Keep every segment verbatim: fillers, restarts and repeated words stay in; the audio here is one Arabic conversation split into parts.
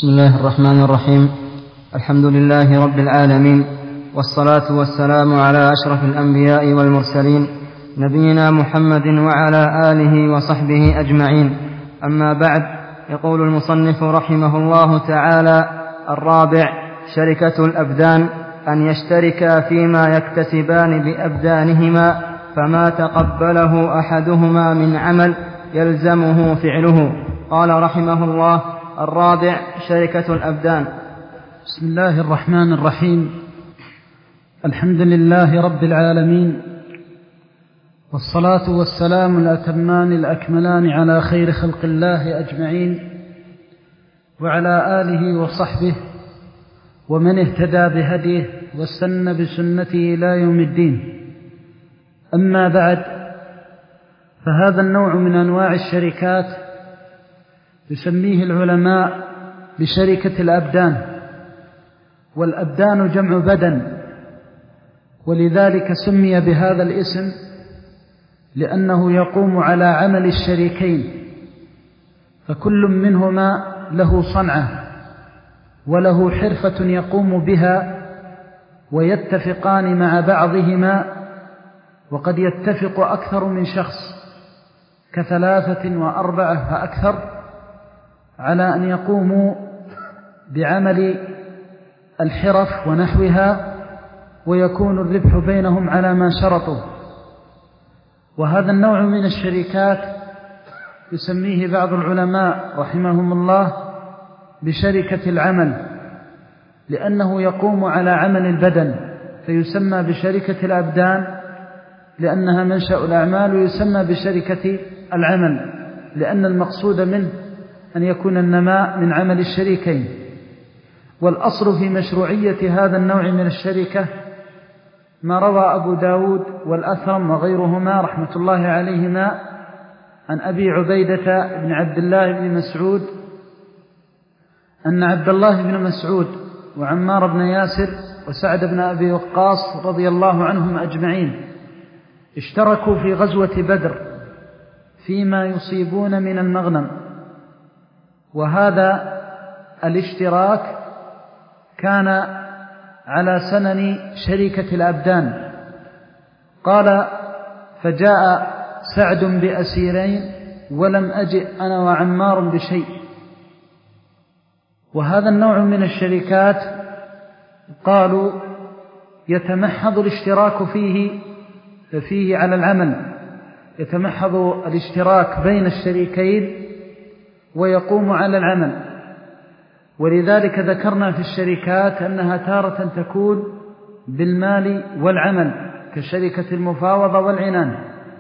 بسم الله الرحمن الرحيم. الحمد لله رب العالمين، والصلاة والسلام على أشرف الأنبياء والمرسلين، نبينا محمد وعلى آله وصحبه أجمعين. أما بعد، يقول المصنف رحمه الله تعالى: الرابع: شركة الأبدان، أن يشتركا فيما يكتسبان بأبدانهما، فما تقبله أحدهما من عمل يلزمه فعله. قال رحمه الله: الرابع: شركة الأبدان. بسم الله الرحمن الرحيم. الحمد لله رب العالمين، والصلاة والسلام الأتمان الأكملان على خير خلق الله أجمعين، وعلى آله وصحبه ومن اهتدى بهديه واستنى بسنته إلى يوم الدين. أما بعد، فهذا النوع من أنواع الشركات يسميه العلماء بشركة الأبدان، والأبدان جمع بدن، ولذلك سمي بهذا الاسم لأنه يقوم على عمل الشريكين، فكل منهما له صنعة وله حرفة يقوم بها، ويتفقان مع بعضهما، وقد يتفق أكثر من شخص كثلاثة وأربعة فأكثر على أن يقوموا بعمل الحرف ونحوها، ويكون الربح بينهم على ما شرطوا. وهذا النوع من الشركات يسميه بعض العلماء رحمهم الله بشركة العمل، لأنه يقوم على عمل البدن، فيسمى بشركة الأبدان لأنها منشأ الأعمال، ويسمى بشركة العمل لأن المقصود منه أن يكون النماء من عمل الشريكين. والأصل في مشروعية هذا النوع من الشركة ما روى أبو داود والأثرم وغيرهما رحمة الله عليهما عن أبي عبيدة بن عبد الله بن مسعود أن عبد الله بن مسعود وعمار بن ياسر وسعد بن أبي وقاص رضي الله عنهم أجمعين اشتركوا في غزوة بدر فيما يصيبون من المغنم، وهذا الاشتراك كان على سنن شركة الأبدان. قال: فجاء سعد بأسيرين ولم أجئ أنا وعمار بشيء. وهذا النوع من الشركات قالوا يتمحض الاشتراك فيه فيه على العمل، يتمحض الاشتراك بين الشريكين ويقوم على العمل. ولذلك ذكرنا في الشركات أنها تارة تكون بالمال والعمل كشركة المفاوضة والعنان،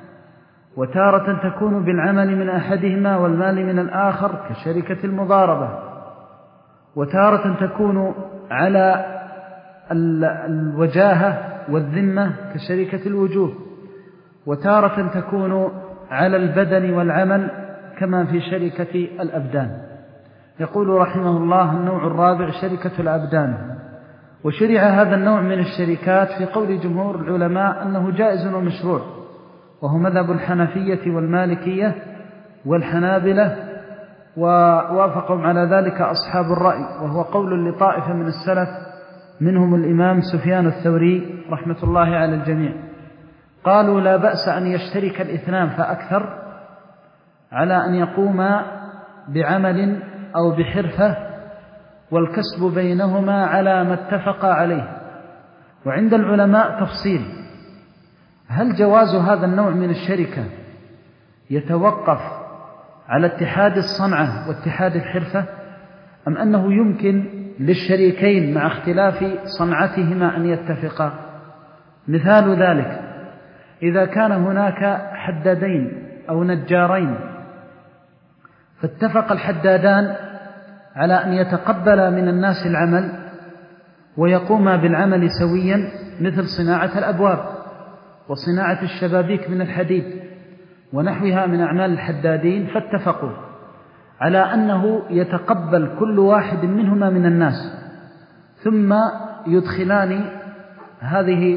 وتارة تكون بالعمل من أحدهما والمال من الآخر كشركة المضاربة، وتارة تكون على الوجاهة والذمة كشركة الوجوه، وتارة تكون على البدن والعمل كما في شركة الأبدان. يقول رحمه الله: النوع الرابع: شركة الأبدان. وشرع هذا النوع من الشركات في قول جمهور العلماء أنه جائز ومشروع، وهو مذهب الحنفية والمالكية والحنابلة، ووافقهم على ذلك أصحاب الرأي، وهو قول لطائفة من السلف منهم الإمام سفيان الثوري رحمة الله على الجميع. قالوا: لا بأس أن يشترك الاثنان فأكثر على أن يقوما بعمل أو بحرفة، والكسب بينهما على ما اتفق عليه. وعند العلماء تفصيل: هل جواز هذا النوع من الشركة يتوقف على اتحاد الصنعة واتحاد الحرفة، أم أنه يمكن للشريكين مع اختلاف صنعتهما أن يتفقا؟ مثال ذلك: إذا كان هناك حدادين أو نجارين، فاتفق الحدادان على أن يتقبلا من الناس العمل ويقوما بالعمل سويا، مثل صناعة الأبواب وصناعة الشبابيك من الحديد ونحوها من أعمال الحدادين، فاتفقوا على أنه يتقبل كل واحد منهما من الناس، ثم يدخلان هذه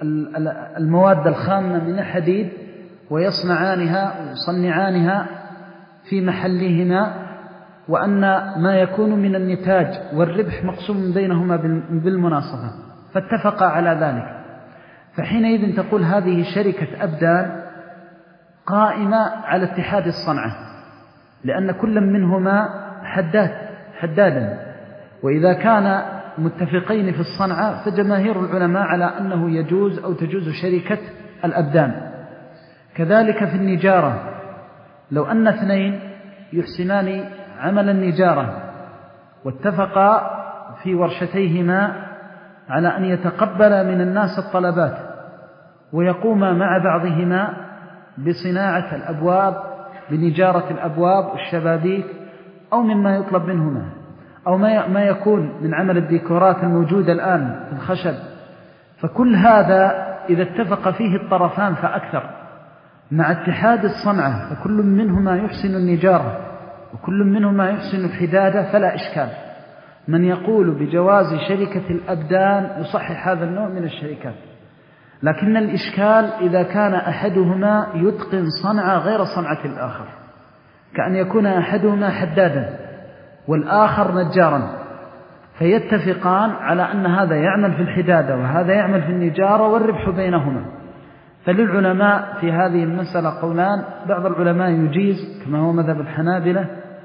المواد الخامة من الحديد ويصنعانها ويصنعانها في محلهما، وأن ما يكون من النتاج والربح مقسوم بينهما بالمناصفة، فاتفقا على ذلك. فحينئذ تقول هذه شركة أبدان قائمة على اتحاد الصنعة، لأن كل منهما حداد حدادا، وإذا كان متفقين في الصنعة فجماهير العلماء على أنه يجوز أو تجوز شركة الأبدان. كذلك في النجارة، لو أن اثنين يحسنان عمل النجارة واتفقا في ورشتيهما على أن يتقبل من الناس الطلبات ويقوما مع بعضهما بصناعة الأبواب، بنجارة الأبواب والشبابيك أو مما يطلب منهما، أو ما يكون من عمل الديكورات الموجودة الآن في الخشب، فكل هذا إذا اتفق فيه الطرفان فأكثر مع اتحاد الصنعة، فكل منهما يحسن النجارة وكل منهما يحسن الحدادة، فلا إشكال. من يقول بجواز شركة الأبدان يصحح هذا النوع من الشركات، لكن الإشكال إذا كان أحدهما يتقن صنعة غير صنعة الآخر، كأن يكون أحدهما حدادا والآخر نجارا، فيتفقان على أن هذا يعمل في الحدادة وهذا يعمل في النجارة والربح بينهما. فللعلماء في هذه المسألة قولان، بعض العلماء يجيز كما هو مذهب الحنابلة،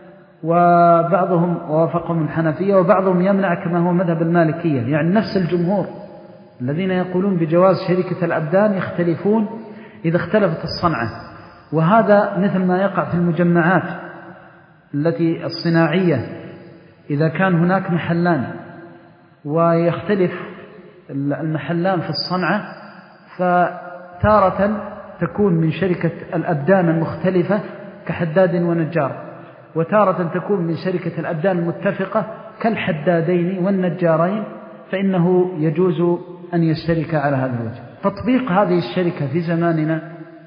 وبعضهم ووافقهم الحنفية، وبعضهم يمنع كما هو مذهب المالكية. يعني نفس الجمهور الذين يقولون بجواز شركة الأبدان يختلفون إذا اختلفت الصنعة، وهذا مثل ما يقع في المجمعات التي الصناعية، إذا كان هناك محلان ويختلف المحلان في الصنعة، فتارة تكون من شركة الأبدان المختلفة كحداد ونجار، وتارة تكون من شركة الأبدان المتفقة كالحدادين والنجارين، فإنه يجوز أن يشترك على هذا الوجه. تطبيق هذه الشركة في زماننا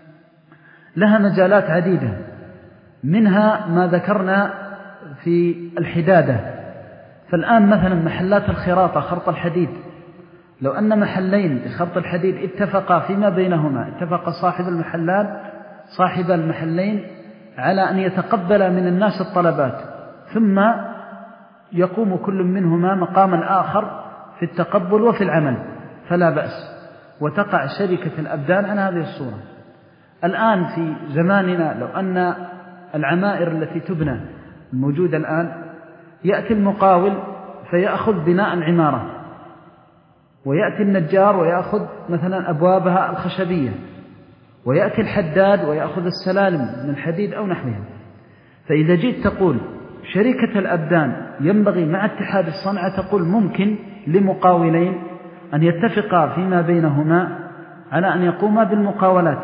لها مجالات عديدة، منها ما ذكرنا في الحدادة. فالآن مثلا محلات الخراطة، خرط الحديد، لو أن محلين لخرط الحديد اتفقا فيما بينهما، اتفق صاحب المحلان صاحب المحلين على أن يتقبل من الناس الطلبات، ثم يقوم كل منهما مقام الآخر في التقبل وفي العمل، فلا بأس، وتقع شركة الأبدان عن هذه الصورة. الآن في زماننا لو أن العمائر التي تبنى الموجودة الآن، يأتي المقاول فيأخذ بناء العمارة، ويأتي النجار ويأخذ مثلا أبوابها الخشبية، ويأتي الحداد ويأخذ السلالم من الحديد أو نحوها. فإذا جيت تقول شركة الأبدان ينبغي مع اتحاد الصنعة، تقول ممكن لمقاولين أن يتفقا فيما بينهما على أن يقوما بالمقاولات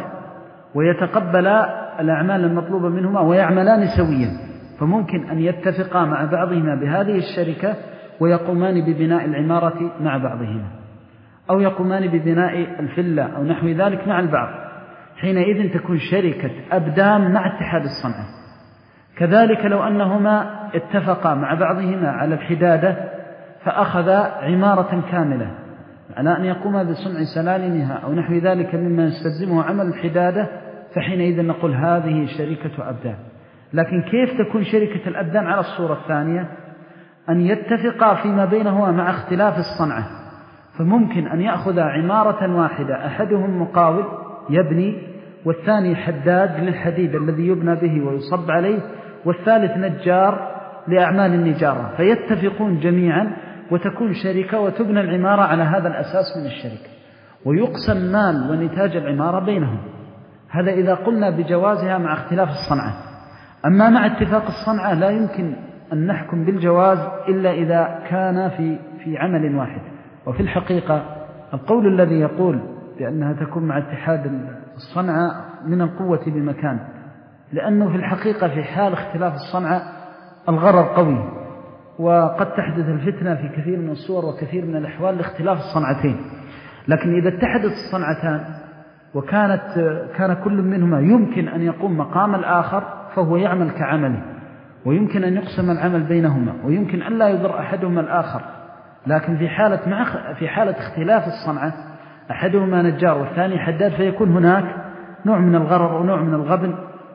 ويتقبلا الأعمال المطلوبة منهما ويعملان سويا، فممكن أن يتفقا مع بعضهما بهذه الشركة ويقومان ببناء العمارة مع بعضهما، أو يقومان ببناء الفلة أو نحو ذلك مع البعض. حينئذ تكون شركة أبدان مع اتحاد الصنعة. كذلك لو أنهما اتفقا مع بعضهما على الحدادة فأخذا عمارة كاملة على أن يقوم بصنع سلالمها أو نحو ذلك مما يستلزمه عمل الحدادة، فحينئذ نقول هذه شركة أبدان. لكن كيف تكون شركة الأبدان على الصورة الثانية؟ أن يتفقا فيما بينهما مع اختلاف الصنعة، فممكن أن يأخذ عمارة واحدة، أحدهم مقاول يبني، والثاني حداد للحديد الذي يبنى به ويصب عليه، والثالث نجار لأعمال النجارة، فيتفقون جميعا وتكون شركة وتبنى العمارة على هذا الأساس من الشركة، ويقسم مال ونتاج العمارة بينهم. هذا إذا قلنا بجوازها مع اختلاف الصنعة. أما مع اتفاق الصنعة لا يمكن أن نحكم بالجواز إلا إذا كان في في عمل واحد. وفي الحقيقة القول الذي يقول بأنها تكون مع اتحاد الصنعة من القوة بمكان، لأنه في الحقيقة في حال اختلاف الصنعة الغرر قوي، وقد تحدث الفتنة في كثير من الصور وكثير من الأحوال لاختلاف الصنعتين. لكن إذا اتحدت الصنعتان وكانت كان كل منهما يمكن أن يقوم مقام الآخر، فهو يعمل كعمله، ويمكن أن يقسم العمل بينهما، ويمكن أن لا يضر أحدهما الآخر. لكن في حالة مع في حالة اختلاف الصنعة، أحدهما نجار والثاني حداد، فيكون هناك نوع من الغرر ونوع من الغبن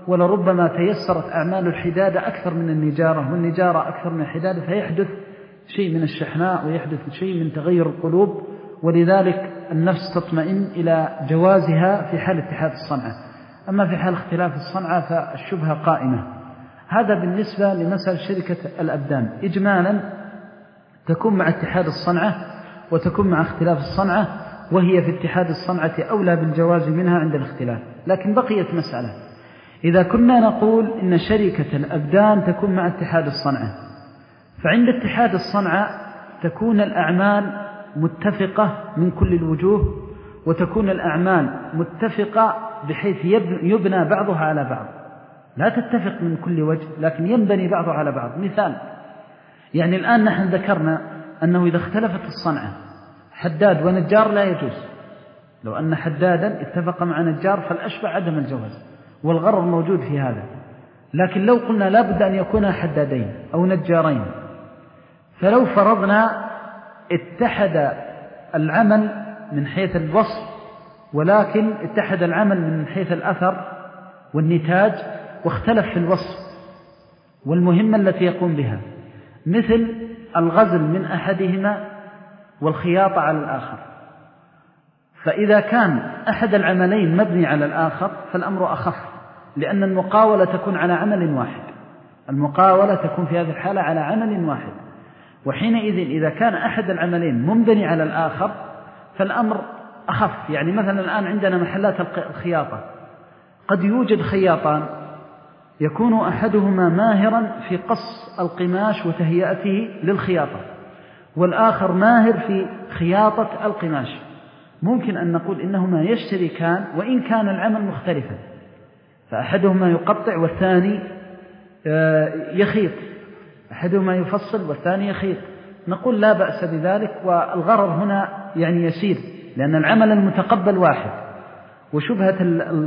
ولربما تيسرت أعمال الحدادة أكثر من النجارة، والنجارة أكثر من الحدادة، فيحدث شيء من الشحناء ويحدث شيء من تغير القلوب، ولذلك النفس تطمئن إلى جوازها في حال اتحاد الصنعة. أما في حال اختلاف الصنعة فالشبهة قائمة. هذا بالنسبة لمسألة شركة الأبدان. إجمالا تكون مع اتحاد الصنعة وتكون مع اختلاف الصنعة، وهي في اتحاد الصنعة أولى بالجواز منها عند الاختلاف. لكن بقيت مسألة، إذا كنا نقول إن شركة الأبدان تكون مع اتحاد الصنعة، فعند اتحاد الصنعة تكون الأعمال متفقة من كل الوجوه، وتكون الأعمال متفقة بحيث يبنى بعضها على بعض، لا تتفق من كل وجه لكن ينبني بعضها على بعض. مثال، يعني الآن نحن ذكرنا أنه إذا اختلفت الصنعة حداد ونجار لا يجوز. لو أن حدادا اتفق مع نجار فالأشبع عدم الجواز، والغرر موجود في هذا. لكن لو قلنا لا بد أن يكون حدادين أو نجارين، فلو فرضنا اتحد العمل من حيث الوصف، ولكن اتحد العمل من حيث الأثر والنتاج، واختلف في الوصف والمهمة التي يقوم بها، مثل الغزل من أحدهما والخياطة على الآخر. فإذا كان أحد العملين مبني على الآخر فالأمر أخف، لأن المقاولة تكون على عمل واحد، المقاولة تكون في هذه الحالة على عمل واحد. وحينئذ إذا كان أحد العملين منبني على الآخر فالأمر أخف. يعني مثلا الآن عندنا محلات الخياطة، قد يوجد خياطان يكون أحدهما ماهرا في قص القماش وتهيئته للخياطة، والآخر ماهر في خياطة القماش. ممكن أن نقول إنهما يشتركان وإن كان العمل مختلفا، فأحدهما يقطع والثاني يخيط، أحدهما يفصل والثاني يخيط، نقول لا بأس بذلك، والغرر هنا يعني يسير، لأن العمل المتقبل واحد، وشبهة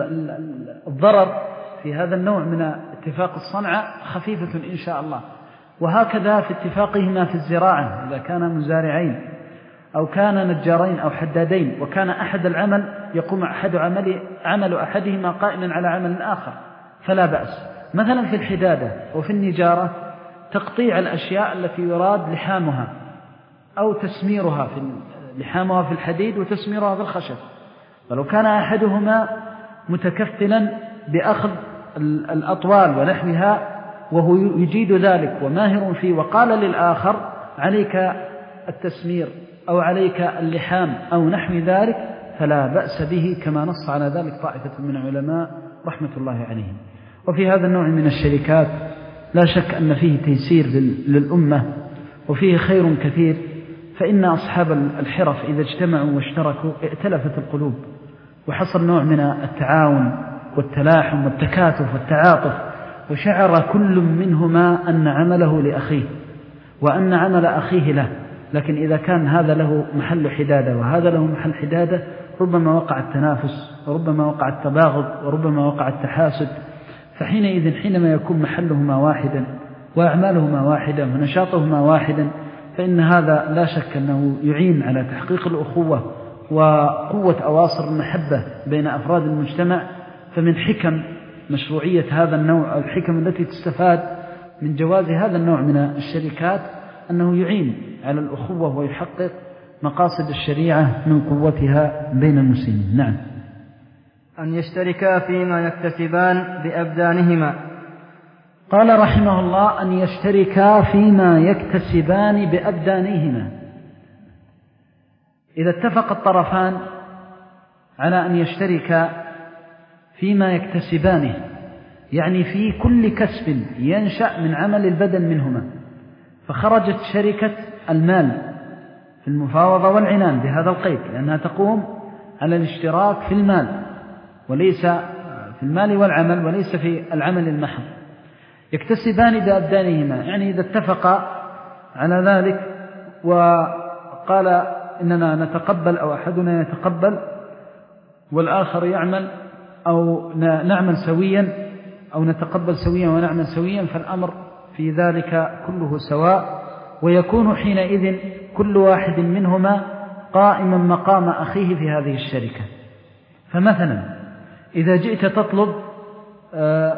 الضرر في هذا النوع من اتفاق الصنعة خفيفة إن شاء الله. وهكذا في اتفاقهما في الزراعة، إذا كان مزارعين أو كان نجارين أو حدادين، وكان أحد العمل يقوم أحد عمل, عمل أحدهما قائما على عمل آخر فلا بأس. مثلا في الحدادة وفي النجارة تقطيع الأشياء التي يراد لحامها أو تسميرها، في لحامها في الحديد وتسميرها في الخشب، ولو كان أحدهما متكفلا بأخذ الأطوال ونحوها وهو يجيد ذلك وماهر فيه، وقال للآخر عليك التسمير أو عليك اللحام أو نحو ذلك، فلا بأس به، كما نص على ذلك طائفة من العلماء رحمة الله عليهم. وفي هذا النوع من الشركات لا شك أن فيه تيسير للأمة وفيه خير كثير، فإن أصحاب الحرف إذا اجتمعوا واشتركوا ائتلفت القلوب، وحصل نوع من التعاون والتلاحم والتكاتف والتعاطف، وشعر كل منهما أن عمله لأخيه وأن عمل أخيه له. لكن إذا كان هذا له محل حدادة وهذا له محل حدادة، ربما وقع التنافس وربما وقع التباغض وربما وقع التحاسد. فحينئذ حينما يكون محلهما واحدا وأعمالهما واحدة ونشاطهما واحدا، فإن هذا لا شك أنه يعين على تحقيق الأخوة وقوة أواصر المحبة بين أفراد المجتمع. فمن حكم مشروعية هذا النوع، الحكم التي تستفاد من جواز هذا النوع من الشركات، أنه يعين على الأخوة ويحقق مقاصد الشريعة من قوتها بين المسلمين. نعم. أن يشتركا فيما يكتسبان بأبدانهما. قال رحمه الله: أن يشتركا فيما يكتسبان بأبدانهما. إذا اتفق الطرفان على أن يشتركا فيما يكتسبانه، يعني في كل كسب ينشأ من عمل البدن منهما، فخرجت شركة المال في المفاوضة والعنان بهذا القيد، لأنها تقوم على الاشتراك في المال وليس في المال والعمل وليس في العمل المحض. يكتسبان بأبدانهما، يعني إذا اتفقا على ذلك وقال إننا نتقبل أو أحدنا يتقبل والآخر يعمل، أو نعمل سويا أو نتقبل سويا ونعمل سويا، فالأمر في ذلك كله سواء، ويكون حينئذ كل واحد منهما قائما مقام أخيه في هذه الشركة. فمثلا إذا جئت تطلب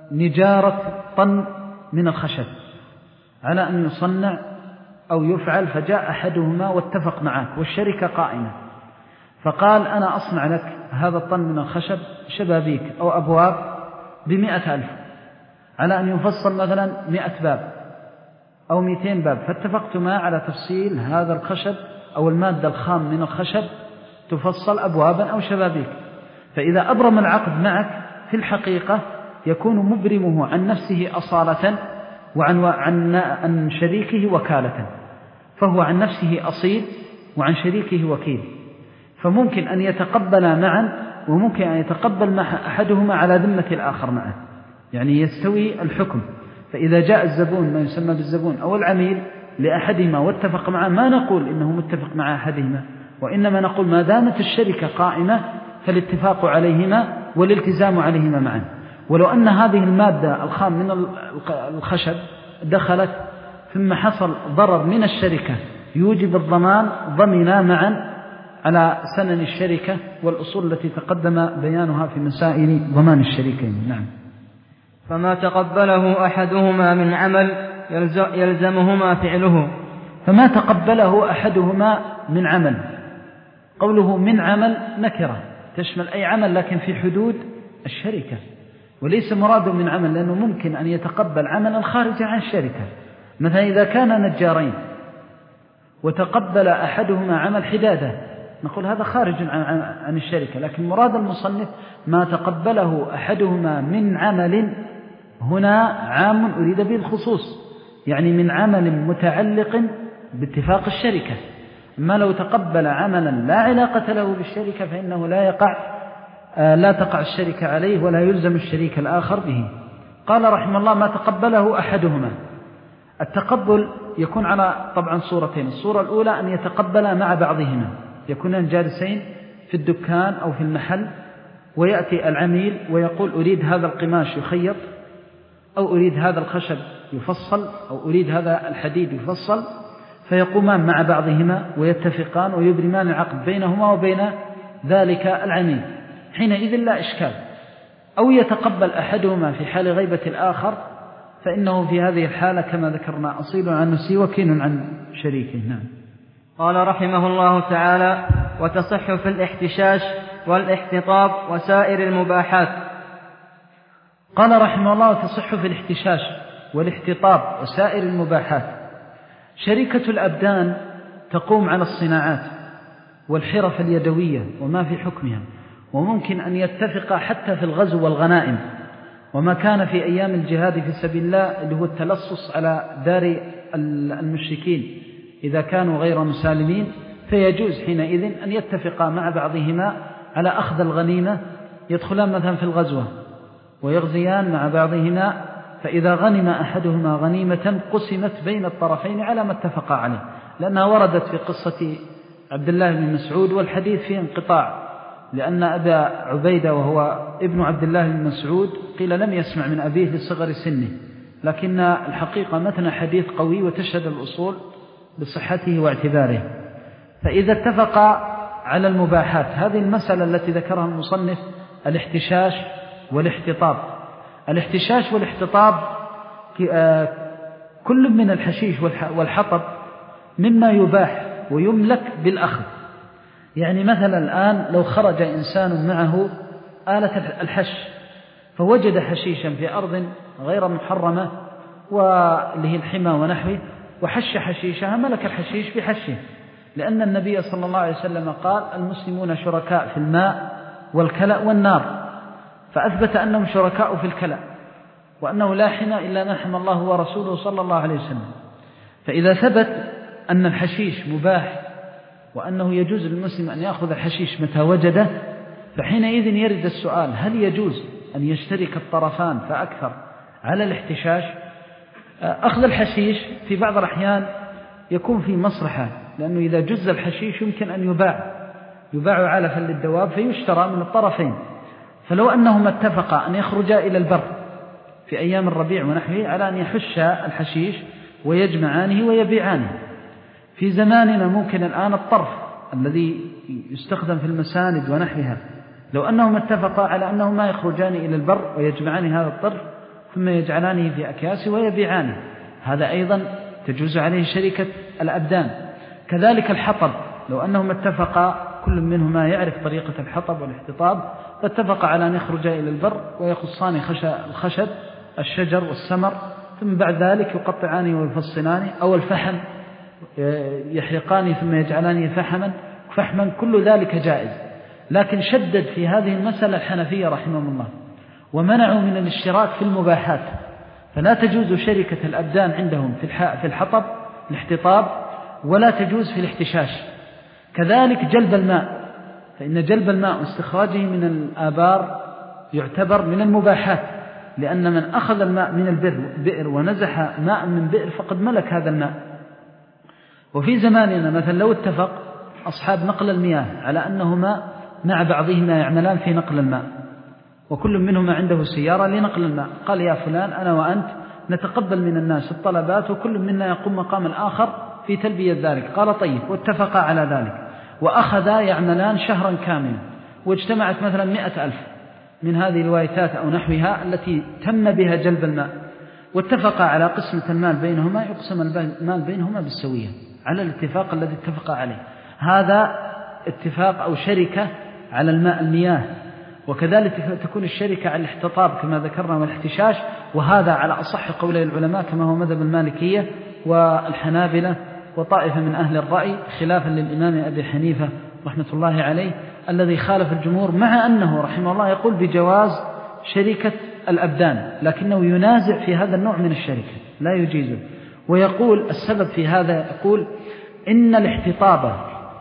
نجارة طن من الخشب على أن يصنع أو يفعل، فجاء أحدهما واتفق معك والشركة قائمة، فقال أنا أصنع لك هذا الطن من الخشب شبابيك أو أبواب بمئة ألف، على أن يفصل مثلا مئة باب أو مئتين باب، فاتفقتما على تفصيل هذا الخشب أو المادة الخام من الخشب تفصل أبوابا أو شبابيك. فإذا أبرم العقد معك في الحقيقة يكون مبرمه عن نفسه أصالة وعن عن عن شريكه وكالة، فهو عن نفسه أصيل وعن شريكه وكيل، فممكن أن يتقبل معا وممكن أن يتقبل مع أحدهما على ذمة الآخر معا، يعني يستوي الحكم. فإذا جاء الزبون ما يسمى بالزبون أو العميل لأحدهما واتفق معه، ما نقول إنه متفق مع أحدهما، وإنما نقول ما دامت الشركة قائمة فالاتفاق عليهما والالتزام عليهما معا. ولو أن هذه المادة الخام من الخشب دخلت ثم حصل ضرر من الشركة يوجب الضمان، ضمنا معا على سنن الشركة والأصول التي تقدم بيانها في مسائل ضمان الشريكين. نعم. فما تقبله أحدهما من عمل يلزمهما فعله. فما تقبله أحدهما من عمل، قوله من عمل نكرة تشمل أي عمل لكن في حدود الشركة، وليس مراد من عمل، لأنه ممكن أن يتقبل عملا خارجا عن الشركة. مثلا إذا كان نجارين وتقبل أحدهما عمل حدادة نقول هذا خارج عن الشركة، لكن مراد المصنف ما تقبله أحدهما من عمل هنا عام أريد به الخصوص، يعني من عمل متعلق باتفاق الشركة. ما لو تقبل عملا لا علاقة له بالشركة فإنه لا يقع لا تقع الشركة عليه ولا يلزم الشريك الآخر به. قال رحمه الله ما تقبله أحدهما. التقبل يكون على طبعا صورتين، الصورة الأولى أن يتقبل مع بعضهما، يكونان جالسين في الدكان أو في المحل ويأتي العميل ويقول أريد هذا القماش يخيط، أو أريد هذا الخشب يفصل، أو أريد هذا الحديد يفصل، فيقومان مع بعضهما ويتفقان ويبرمان العقد بينهما وبين ذلك العميل، حينئذ لا إشكال. أو يتقبل أحدهما في حال غيبة الآخر، فإنه في هذه الحالة كما ذكرنا أصيل عن نفسه وكين عن شريكه. نعم. قال رحمه الله تعالى وتصح في الاحتشاش والاحتطاب وسائر المباحات. قال رحمه الله تصح في الاحتشاش والاحتطاب وسائر المباحات. شركة الأبدان تقوم على الصناعات والحرف اليدوية وما في حكمها، وممكن أن يتفق حتى في الغزو والغنائم، وما كان في أيام الجهاد في سبيل الله اللي هو التلصص على دار المشركين إذا كانوا غير مسالمين، فيجوز حينئذ أن يتفقا مع بعضهما على أخذ الغنيمة، يدخلان مثلا في الغزوة ويغزيان مع بعضهما، فإذا غنم أحدهما غنيمة قسمت بين الطرفين على ما اتفقا عليه، لأنها وردت في قصة عبد الله بن مسعود والحديث فيه انقطاع، لأن أبا عبيدة وهو ابن عبد الله بن مسعود قيل لم يسمع من أبيه لصغر سنه، لكن الحقيقة متن حديث قوي وتشهد الأصول بصحته واعتباره. فإذا اتفق على المباحات، هذه المسألة التي ذكرها المصنف الاحتشاش والاحتطاب. الاحتشاش والاحتطاب كل من الحشيش والحطب مما يباح ويملك بالأخذ. يعني مثلا الآن لو خرج إنسان معه آلة الحش فوجد حشيشا في أرض غير محرمة واللي هي الحمى ونحوه وحش حشيشها، ملك الحشيش بحشه، لأن النبي صلى الله عليه وسلم قال المسلمون شركاء في الماء والكلأ والنار، فأثبت أنهم شركاء في الكلأ، وأنه لا حمى إلا ما حمى الله ورسوله صلى الله عليه وسلم. فإذا ثبت أن الحشيش مباح وأنه يجوز للمسلم أن يأخذ الحشيش متى وجده، فحينئذ يرد السؤال هل يجوز أن يشترك الطرفان فأكثر على الاحتشاش؟ أخذ الحشيش في بعض الأحيان يكون في مصلحة، لأنه إذا جز الحشيش يمكن أن يباع يباع علفا للدواب فيشترى من الطرفين. فلو أنهما اتفقا أن يخرجا إلى البر في أيام الربيع ونحوه على أن يحشا الحشيش ويجمعانه ويبيعانه. في زماننا ممكن الآن الطرف الذي يستخدم في المساند ونحوها، لو أنهم اتفقا على أنهما يخرجان إلى البر ويجمعان هذا الطرف ثم يجعلانه في أكياس ويبيعانه، هذا أيضا تجوز عليه شركة الأبدان. كذلك الحطب، لو أنهم اتفقا كل منهما يعرف طريقة الحطب والاحتطاب فاتفقا على أن يخرجا إلى البر ويقصان الخشب الشجر والسمر، ثم بعد ذلك يقطعانه ويفصلانه، أو الفحم يحرقانه ثم يجعلانه فحما فحما، كل ذلك جائز. لكن شدد في هذه المسألة الحنفية رحمهم الله ومنعوا من الاشتراك في المباحات، فلا تجوز شركة الأبدان عندهم في الحطب الاحتطاب، ولا تجوز في الاحتشاش. كذلك جلب الماء، فإن جلب الماء واستخراجه من الآبار يعتبر من المباحات، لأن من أخذ الماء من البئر ونزح ماء من بئر فقد ملك هذا الماء. وفي زماننا مثلا لو اتفق أصحاب نقل المياه على أنهما مع بعضهما يعملان في نقل الماء، وكل منهما عنده سيارة لنقل الماء، قال يا فلان أنا وأنت نتقبل من الناس الطلبات وكل منا يقوم مقام الآخر في تلبية ذلك، قال طيب، واتفقا على ذلك وأخذا يعملان شهرا كاملا، واجتمعت مثلا مئة ألف من هذه الوايتات أو نحوها التي تم بها جلب الماء، واتفقا على قسمة المال بينهما، يقسم المال بينهما بالسوية على الاتفاق الذي اتفقا عليه. هذا اتفاق أو شركة على الماء المياه. وكذلك تكون الشركة على الاحتطاب كما ذكرنا والاحتشاش، وهذا على أصح قولي العلماء كما هو مذهب المالكية والحنابلة وطائفة من أهل الرأي، خلافا للإمام أبي حنيفة رحمة الله عليه الذي خالف الجمهور، مع أنه رحمه الله يقول بجواز شركة الأبدان، لكنه ينازع في هذا النوع من الشركة لا يجيزه. ويقول السبب في هذا، يقول إن الاحتطاب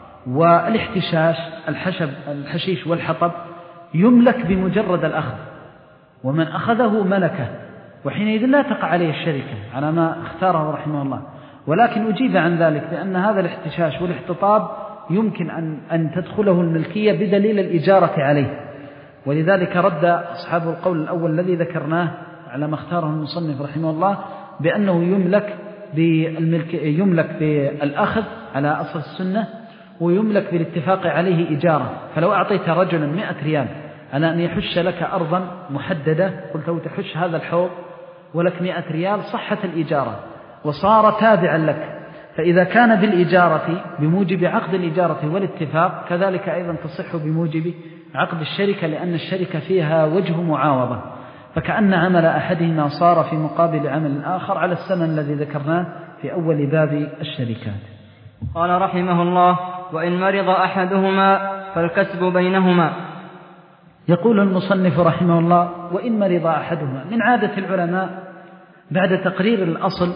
والاحتشاش الحشب الحشيش والحطب يملك بمجرد الأخذ، ومن أخذه ملكه، وحينئذ لا تقع عليه الشركة على ما اختاره رحمه الله. ولكن أجيب عن ذلك بأن هذا الاحتشاش والاحتطاب يمكن أن, أن تدخله الملكية بدليل الإجارة عليه، ولذلك رد أصحاب القول الأول الذي ذكرناه على ما اختاره المصنف رحمه الله بأنه يملك بالملك يملك بالأخذ على أصل السنة، ويملك بالاتفاق عليه إجارة. فلو أعطيت رجلا مئة ريال على أن يحش لك أرضا محددة، قلت له تحش هذا الحوض ولك مئة ريال، صحت الإجارة وصار تابعا لك. فإذا كان بالإجارة بموجب عقد الإجارة والاتفاق، كذلك أيضا تصح بموجب عقد الشركة، لأن الشركة فيها وجه معاوضة، فكأن عمل أحدهما صار في مقابل عمل الآخر على الثمن الذي ذكرناه في أول باب الشركات. قال رحمه الله: وإن مرض أحدهما فالكسب بينهما. يقول المصنف رحمه الله: وإن مرض أحدهما. من عادة العلماء بعد تقرير الأصل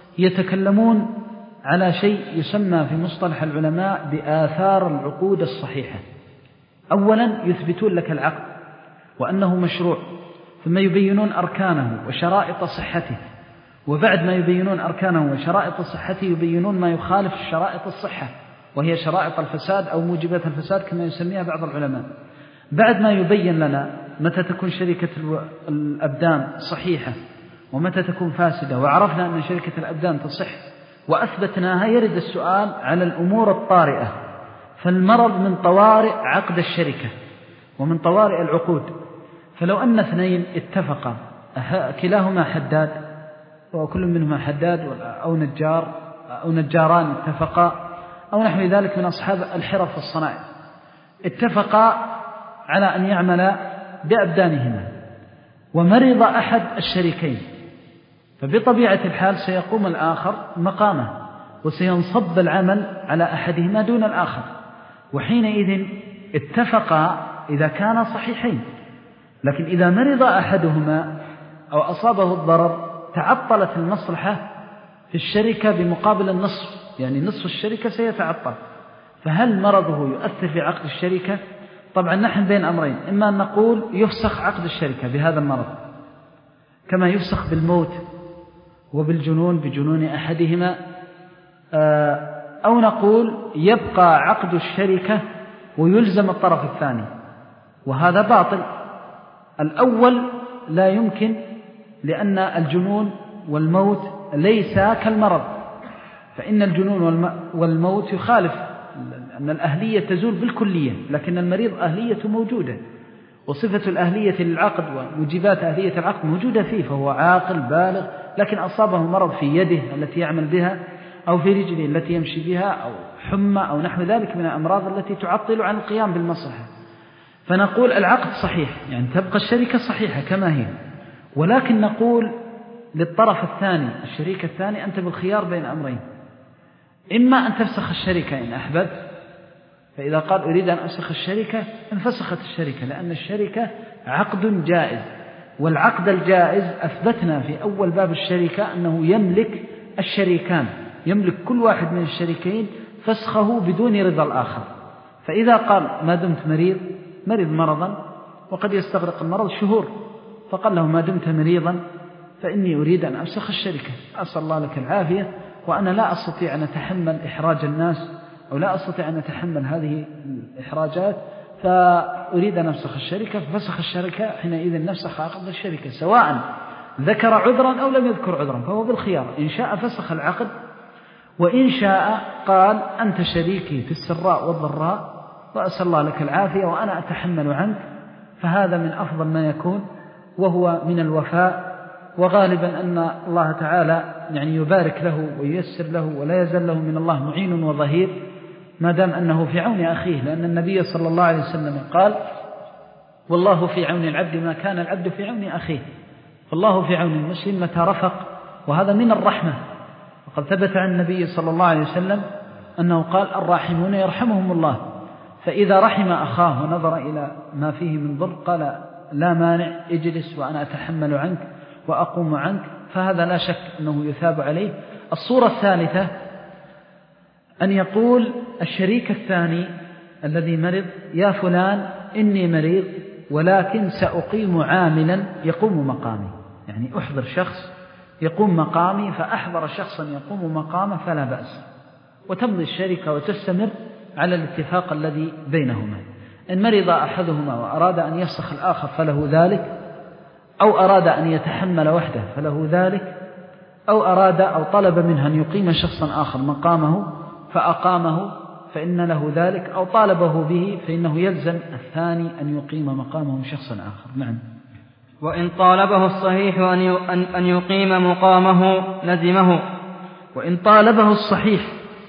يتكلمون على شيء يسمى في مصطلح العلماء بآثار العقود الصحيحة. أولا يثبتون لك العقد وأنه مشروع، ثم يبينون أركانه وشرائط صحته، وبعد ما يبينون أركانه وشرائط صحته يبينون ما يخالف شرائط الصحة، وهي شرائط الفساد أو موجبات الفساد كما يسميها بعض العلماء. بعد ما يبين لنا متى تكون شركة الأبدان صحيحة ومتى تكون فاسدة، وعرفنا أن شركة الأبدان تصح وأثبتناها، يرد السؤال على الأمور الطارئة. فالمرض من طوارئ عقد الشركة ومن طوارئ العقود. فلو أن اثنين اتفقا كلاهما حداد وكل منهما حداد أو نجار أو نجاران اتفقا أو نحو ذلك من أصحاب الحرف والصنائع، اتفقا على أن يعمل بأبدانهما، ومرض أحد الشريكين، فبطبيعة الحال سيقوم الآخر مقامه وسينصب العمل على أحدهما دون الآخر. وحينئذ اتفقا إذا كانا صحيحين، لكن إذا مرض أحدهما أو أصابه الضرر تعطلت المصلحة في الشركة بمقابل النصف، يعني نصف الشركة سيتعطل. فهل مرضه يؤثر في عقد الشركة؟ طبعا نحن بين أمرين: إما أن نقول يفسخ عقد الشركة بهذا المرض كما يفسخ بالموت وبالجنون بجنون أحدهما، أو نقول يبقى عقد الشركة ويلزم الطرف الثاني، وهذا باطل. الأول لا يمكن، لأن الجنون والموت ليس كالمرض، فإن الجنون والموت يخالف أن الأهلية تزول بالكلية، لكن المريض أهلية موجودة. وصفة الأهلية للعقد وموجبات أهلية العقد موجودة فيه، فهو عاقل بالغ، لكن أصابه مرض في يده التي يعمل بها أو في رجله التي يمشي بها أو حمى أو نحو ذلك من الأمراض التي تعطل عن القيام بالمصلحة. فنقول العقد صحيح، يعني تبقى الشركة صحيحة كما هي، ولكن نقول للطرف الثاني الشريك الثاني أنت بالخيار بين أمرين: إما أن تفسخ الشركة إن أحببت، فإذا قال أريد أن أفسخ الشركة انفسخت الشركة، لأن الشركة عقد جائز، والعقد الجائز أثبتنا في أول باب الشركة أنه يملك الشريكان، يملك كل واحد من الشريكين فسخه بدون رضا الآخر. فإذا قال ما دمت مريض مرض مرضا وقد يستغرق المرض شهور، فقال له ما دمت مريضا فإني أريد أن أفسخ الشركة، أسأل الله لك العافية وأنا لا أستطيع أن أتحمل إحراج الناس أو لا أستطيع أن أتحمل هذه الإحراجات، فأريد أن أفسخ الشركة. ففسخ الشركة حينئذ نفسخ عقد الشركة، سواء ذكر عذرا أو لم يذكر عذرا، فهو بالخيار، إن شاء فسخ العقد، وإن شاء قال أنت شريكي في السراء والضراء وأسأل الله لك العافية وأنا أتحمل عنك، فهذا من أفضل ما يكون وهو من الوفاء. وغالبا أن الله تعالى يعني يبارك له وييسر له ولا يزال له من الله معين وظهير ما دام أنه في عون أخيه، لأن النبي صلى الله عليه وسلم قال والله في عون العبد ما كان العبد في عون أخيه، فالله في عون المسلم متى رفق، وهذا من الرحمة. وقد ثبت عن النبي صلى الله عليه وسلم أنه قال الراحمون يرحمهم الله، فإذا رحم أخاه ونظر إلى ما فيه من ضر قال لا مانع اجلس وأنا أتحمل عنك وأقوم عنك، فهذا لا شك أنه يثاب عليه. الصورة الثالثة أن يقول الشريك الثاني الذي مرض يا فلان إني مريض ولكن سأقيم عاملا يقوم مقامي، يعني أحضر شخص يقوم مقامي، فأحضر شخصا يقوم مقامه فلا بأس، وتمضي الشركة وتستمر على الاتفاق الذي بينهما. إن مرض أحدهما وأراد أن يفسخ الآخر فله ذلك، أو أراد أن يتحمل وحده فله ذلك، أو أراد أو طلب منه أن يقيم شخصا آخر مقامه فأقامه فإن له ذلك، أو طالبه به فإنه يلزم الثاني أن يقيم مقامه شخصا آخر. نعم. وإن طالبه الصحيح أن يقيم مقامه لزمه. وإن طالبه الصحيح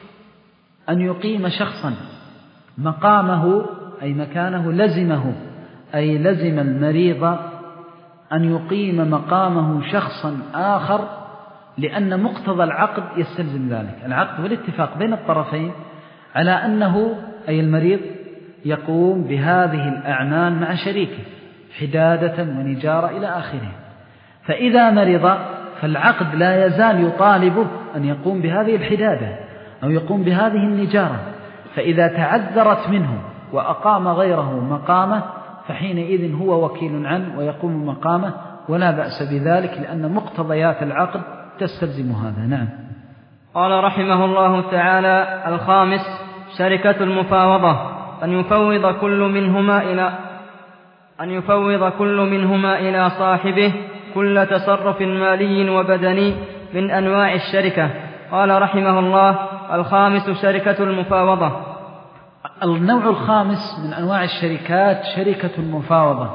أن يقيم شخصا مقامه أي مكانه لزمه، أي لزم المريض أن يقيم مقامه شخصا آخر، لأن مقتضى العقد يستلزم ذلك، العقد والاتفاق بين الطرفين على أنه أي المريض يقوم بهذه الأعمال مع شريكه حدادة ونجارة إلى آخره. فإذا مرض فالعقد لا يزال يطالبه أن يقوم بهذه الحدادة أو يقوم بهذه النجارة، فإذا تعذرت منه وأقام غيره مقامه فحينئذ هو وكيل عنه ويقوم مقامه ولا بأس بذلك، لأن مقتضيات العقد تستلزم هذا. نعم. قال رحمه الله تعالى: الخامس شركة المفاوضة، أن يفوض كل منهما إلى أن يفوض كل منهما إلى صاحبه كل تصرف مالي وبدني من أنواع الشركة. قال رحمه الله: الخامس شركة المفاوضة. النوع الخامس من أنواع الشركات شركة المفاوضة.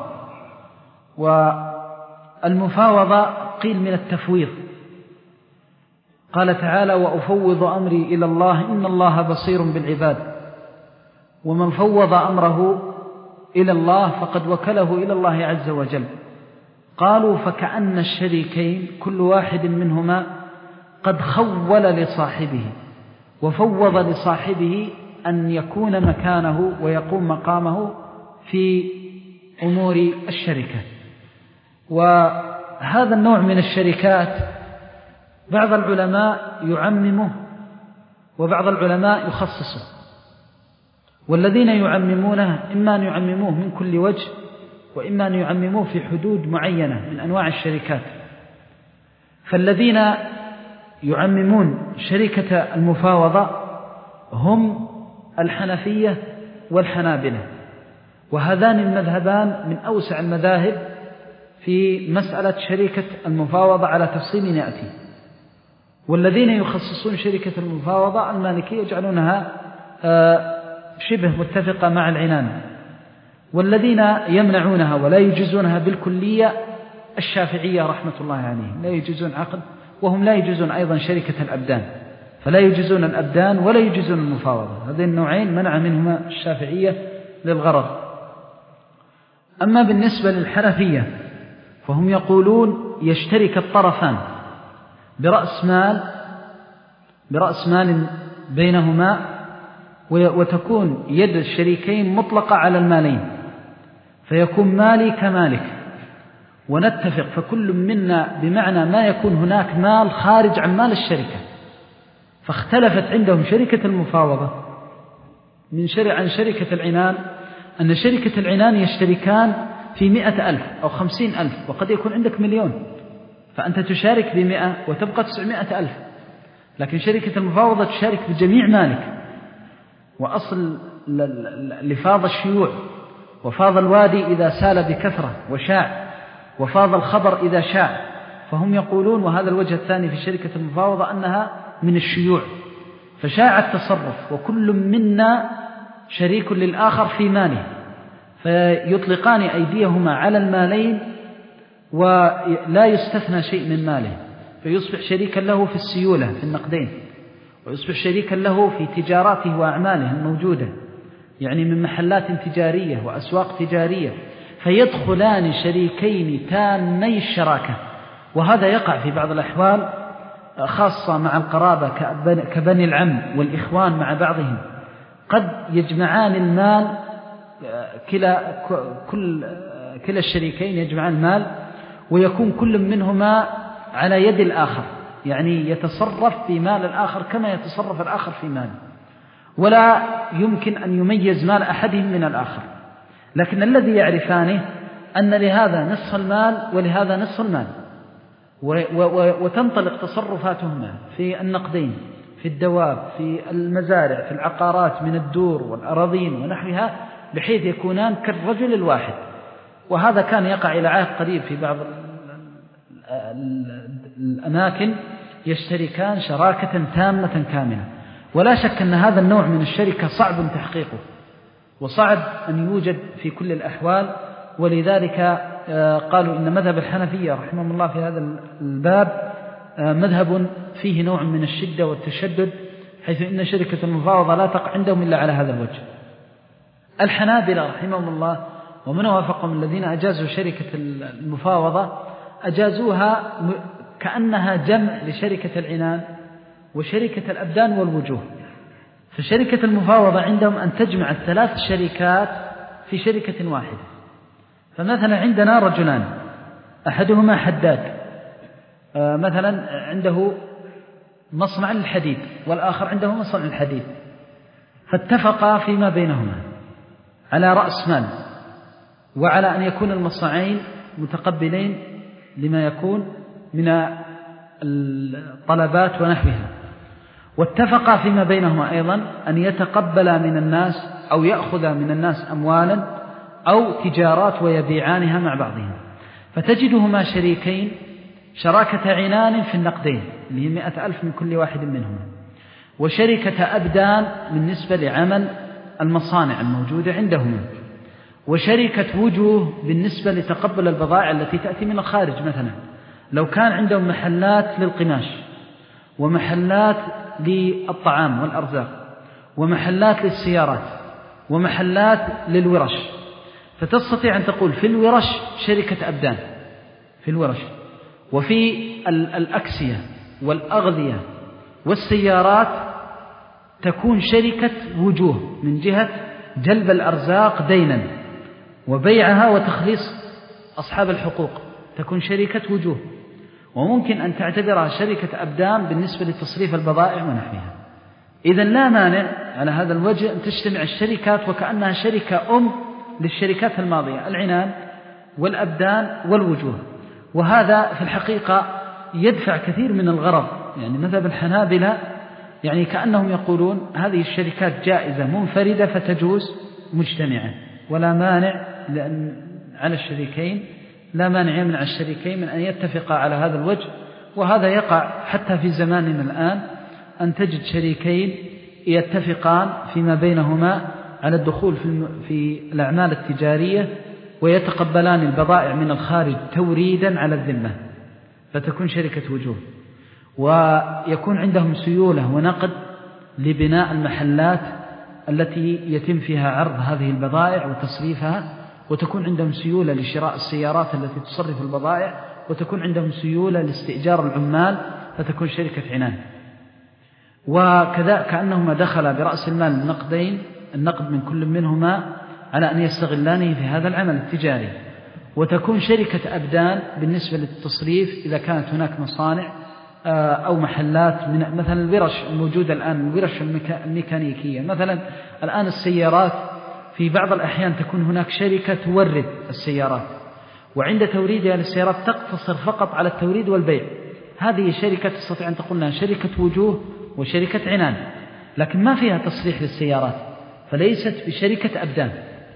والمفاوضة قيل من التفويض، قال تعالى: وأفوض أمري إلى الله إن الله بصير بالعباد. ومن فوض أمره إلى الله فقد وكله إلى الله عز وجل. قالوا فكأن الشريكين كل واحد منهما قد خول لصاحبه وفوض لصاحبه أن يكون مكانه ويقوم مقامه في أمور الشركة. وهذا النوع من الشركات بعض العلماء يعممه وبعض العلماء يخصصه، والذين يعممونه إما أن يعمموه من كل وجه وإما أن يعمموه في حدود معينة من أنواع الشركات. فالذين يعممون شركة المفاوضة هم الحنفية والحنابلة، وهذان المذهبان من أوسع المذاهب في مسألة شركة المفاوضة على تفصيل يأتي. والذين يخصصون شركة المفاوضة المالكية يجعلونها شبه متفقة مع العنان، والذين يمنعونها ولا يجوزونها بالكلية الشافعية رحمة الله عليهم، لا يجوزون عقد، وهم لا يجوزون أيضا شركة الأبدان، فلا يجوزون الأبدان ولا يجوزون المفاوضة. هذين النوعين منع منهما الشافعية للغرض. أما بالنسبة للحنفية فهم يقولون يشترك الطرفان برأس مال برأس مال بينهما، وتكون يد الشريكين مطلقة على المالين، فيكون مالي كمالك ونتفق، فكل منا بمعنى ما يكون هناك مال خارج عن مال الشركة. فاختلفت عندهم شركة المفاوضة من شرع عن شركة العنان، أن شركة العنان يشتركان في مئة ألف أو خمسين ألف، وقد يكون عندك مليون، فأنت تشارك بمئة وتبقى تسعمائة ألف. لكن شركة المفاوضة تشارك بجميع مالك، وأصل لفاظ الشيوع وفاض الوادي إذا سال بكثرة وشاع، وفاض الخبر إذا شاع، فهم يقولون، وهذا الوجه الثاني في شركة المفاوضة، أنها من الشيوع، فشاع التصرف وكل منا شريك للآخر في ماله، فيطلقان أيديهما على المالين ولا يستثنى شيء من ماله، فيصبح شريكا له في السيولة في النقدين، ويصبح شريكا له في تجاراته وأعماله الموجودة، يعني من محلات تجارية وأسواق تجارية، فيدخلان شريكين تامي الشراكة. وهذا يقع في بعض الأحوال خاصة مع القرابة كبني العم والإخوان مع بعضهم، قد يجمعان المال، كلا كل كلا الشريكين يجمعان المال، ويكون كل منهما على يد الآخر، يعني يتصرف في مال الآخر كما يتصرف الآخر في ماله، ولا يمكن أن يميز مال أحدهم من الآخر. لكن الذي يعرفانه أن لهذا نصف المال ولهذا نصف المال، وتنطلق تصرفاتهما في النقدين، في الدواب، في المزارع، في العقارات من الدور والأراضين ونحوها، بحيث يكونان كالرجل الواحد. وهذا كان يقع إلى عهد قريب في بعض الأماكن، يشتركان شراكة تامة كاملة. ولا شك أن هذا النوع من الشركة صعب تحقيقه، وصعب أن يوجد في كل الأحوال. ولذلك قالوا إن مذهب الحنفية رحمهم الله في هذا الباب مذهب فيه نوع من الشدة والتشدد، حيث إن شركة المفاوضة لا تقع عندهم إلا على هذا الوجه. الحنابلة رحمهم الله ومن وافقهم الذين أجازوا شركة المفاوضة أجازوها كأنها جمع لشركة العنان وشركة الأبدان والوجوه. فشركة المفاوضة عندهم أن تجمع الثلاث شركات في شركة واحدة. فمثلا عندنا رجلان، أحدهما حداد مثلا عنده مصنع الحديد، والآخر عنده مصنع الحديد، فاتفقا فيما بينهما على رأس مال، وعلى أن يكون المصنعين متقبلين لما يكون من الطلبات ونحوها، واتفقا فيما بينهما أيضا أن يتقبل من الناس أو يأخذ من الناس أموالا أو تجارات ويبيعانها مع بعضهم. فتجدهما شريكين شراكة عنان في النقدين اللي هي مئة ألف من كل واحد منهما، وشركة أبدان بالنسبة لعمل المصانع الموجودة عندهما، وشركة وجوه بالنسبة لتقبل البضائع التي تأتي من الخارج. مثلا لو كان عندهم محلات للقماش ومحلات للطعام والأرزاق ومحلات للسيارات ومحلات للورش، فتستطيع أن تقول في الورش شركة أبدان في الورش، وفي الأكسية والأغذية والسيارات تكون شركة وجوه من جهة جلب الأرزاق دينا وبيعها وتخليص أصحاب الحقوق، تكون شركة وجوه. وممكن أن تعتبرها شركة أبدان بالنسبة لتصريف البضائع ونحوها. إذن لا مانع على هذا الوجه أن تجتمع الشركات وكأنها شركة أم للشركات الماضية، العنان والأبدان والوجوه. وهذا في الحقيقة يدفع كثير من الغرض. يعني مذهب الحنابلة يعني كأنهم يقولون هذه الشركات جائزة منفردة فتجوز مجتمعة، ولا مانع لأن على الشريكين لا مانع من الشريكين من أن يتفقا على هذا الوجه. وهذا يقع حتى في زماننا الآن، أن تجد شريكين يتفقان فيما بينهما على الدخول في الأعمال التجارية ويتقبلان البضائع من الخارج توريدا على الذمة، فتكون شركة وجوه، ويكون عندهم سيولة ونقد لبناء المحلات التي يتم فيها عرض هذه البضائع وتصريفها، وتكون عندهم سيولة لشراء السيارات التي تصرف البضائع، وتكون عندهم سيولة لاستئجار العمال، فتكون شركة عنان. وكذا كأنهما دخلا برأس المال النقدين، النقد من كل منهما على أن يستغلانه في هذا العمل التجاري. وتكون شركة أبدان بالنسبة للتصريف إذا كانت هناك مصانع أو محلات، من مثلا الورش الموجودة الآن، الورش الميكانيكية مثلا الآن السيارات، في بعض الأحيان تكون هناك شركة تورد السيارات، وعند توريدها للسيارات تقتصر فقط على التوريد والبيع. هذه شركة تستطيع أن تقول لها شركة وجوه وشركة عنان، لكن ما فيها تصريح للسيارات، فليست بشركة أبدان.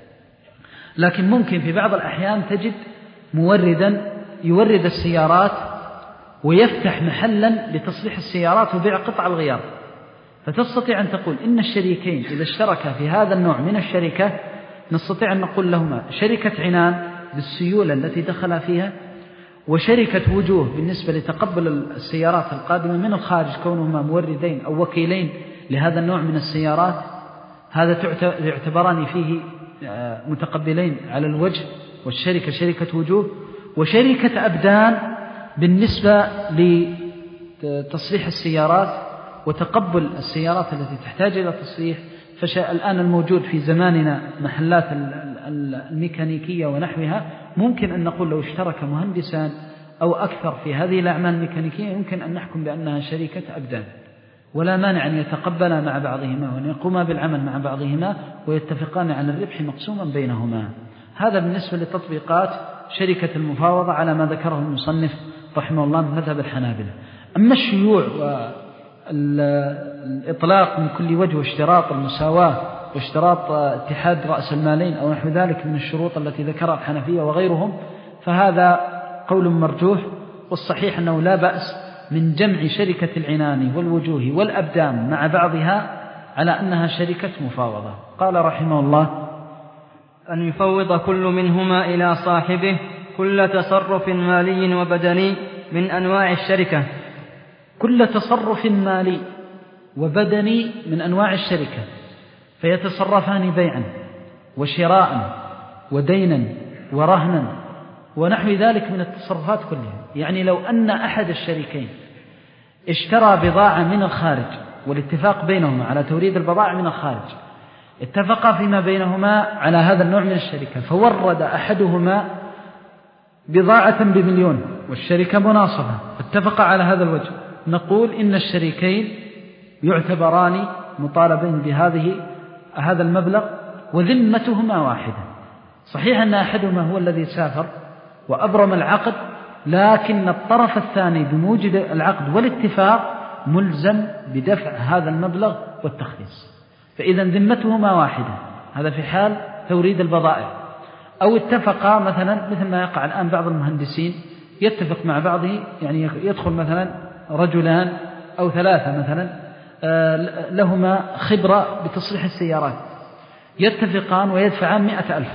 لكن ممكن في بعض الأحيان تجد موردا يورد السيارات ويفتح محلا لتصليح السيارات وبيع قطع الغيار، فتستطيع أن تقول إن الشريكين إذا اشتركا في هذا النوع من الشركة نستطيع أن نقول لهما شركة عنان بالسيولة التي دخل فيها، وشركة وجوه بالنسبة لتقبل السيارات القادمة من الخارج كونهما موردين أو وكيلين لهذا النوع من السيارات، هذا يعتبران فيه متقبلين على الوجه، والشركة شركة وجوه. وشركة أبدان بالنسبة لتصليح السيارات وتقبل السيارات التي تحتاج إلى تصليح. فالآن الموجود في زماننا محلات الميكانيكية ونحوها، ممكن أن نقول لو اشترك مهندسان أو أكثر في هذه الأعمال الميكانيكية يمكن أن نحكم بأنها شركة أبدان، ولا مانع أن يتقبلا مع بعضهما وأن يقوما بالعمل مع بعضهما ويتفقان على الربح مقسوما بينهما. هذا بالنسبة لتطبيقات شركة المفاوضة على ما ذكره المصنف رحمه الله من مذهب الحنابلة. أما الشيوع والإطلاق من كل وجه واشتراط المساواة واشتراط اتحاد رأس المالين أو نحو ذلك من الشروط التي ذكرها الحنفية وغيرهم، فهذا قول مرجوح، والصحيح أنه لا بأس من جمع شركة العنان والوجوه والأبدان مع بعضها على أنها شركة مفاوضة. قال رحمه الله: أن يفوض كل منهما إلى صاحبه كل تصرف مالي وبدني من أنواع الشركة. كل تصرف مالي وبدني من أنواع الشركة، فيتصرفان بيعا وشراء ودينا ورهنا ونحو ذلك من التصرفات كلها. يعني لو أن أحد الشريكين اشترى بضاعة من الخارج والاتفاق بينهما على توريد البضائع من الخارج، اتفقا فيما بينهما على هذا النوع من الشركة، فورد أحدهما بضاعة بمليون والشركة مناصفة، اتفقا على هذا الوجه، نقول إن الشريكين يعتبران مطالبين بهذه هذا المبلغ وذمتهما واحدة. صحيح أن أحدهما هو الذي سافر وأبرم العقد، لكن الطرف الثاني بموجب العقد والاتفاق ملزم بدفع هذا المبلغ والتخليص، فإذا ذمتهما واحدة. هذا في حال توريد البضائع. أو اتفقا مثلا مثل ما يقع الآن بعض المهندسين يتفق مع بعضه، يعني يدخل مثلا رجلان أو ثلاثة مثلا لهما خبرة بتصليح السيارات، يتفقان ويدفعان مئة ألف،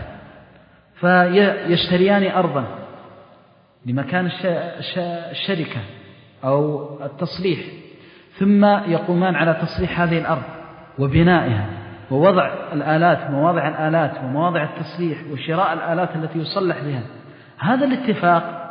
فيشتريان أرضا لمكان الشركة أو التصليح، ثم يقومان على تصليح هذه الأرض وبنائها ووضع الآلات، مواضع الآلات ومواضع التصليح وشراء الآلات التي يصلح بها. هذا الاتفاق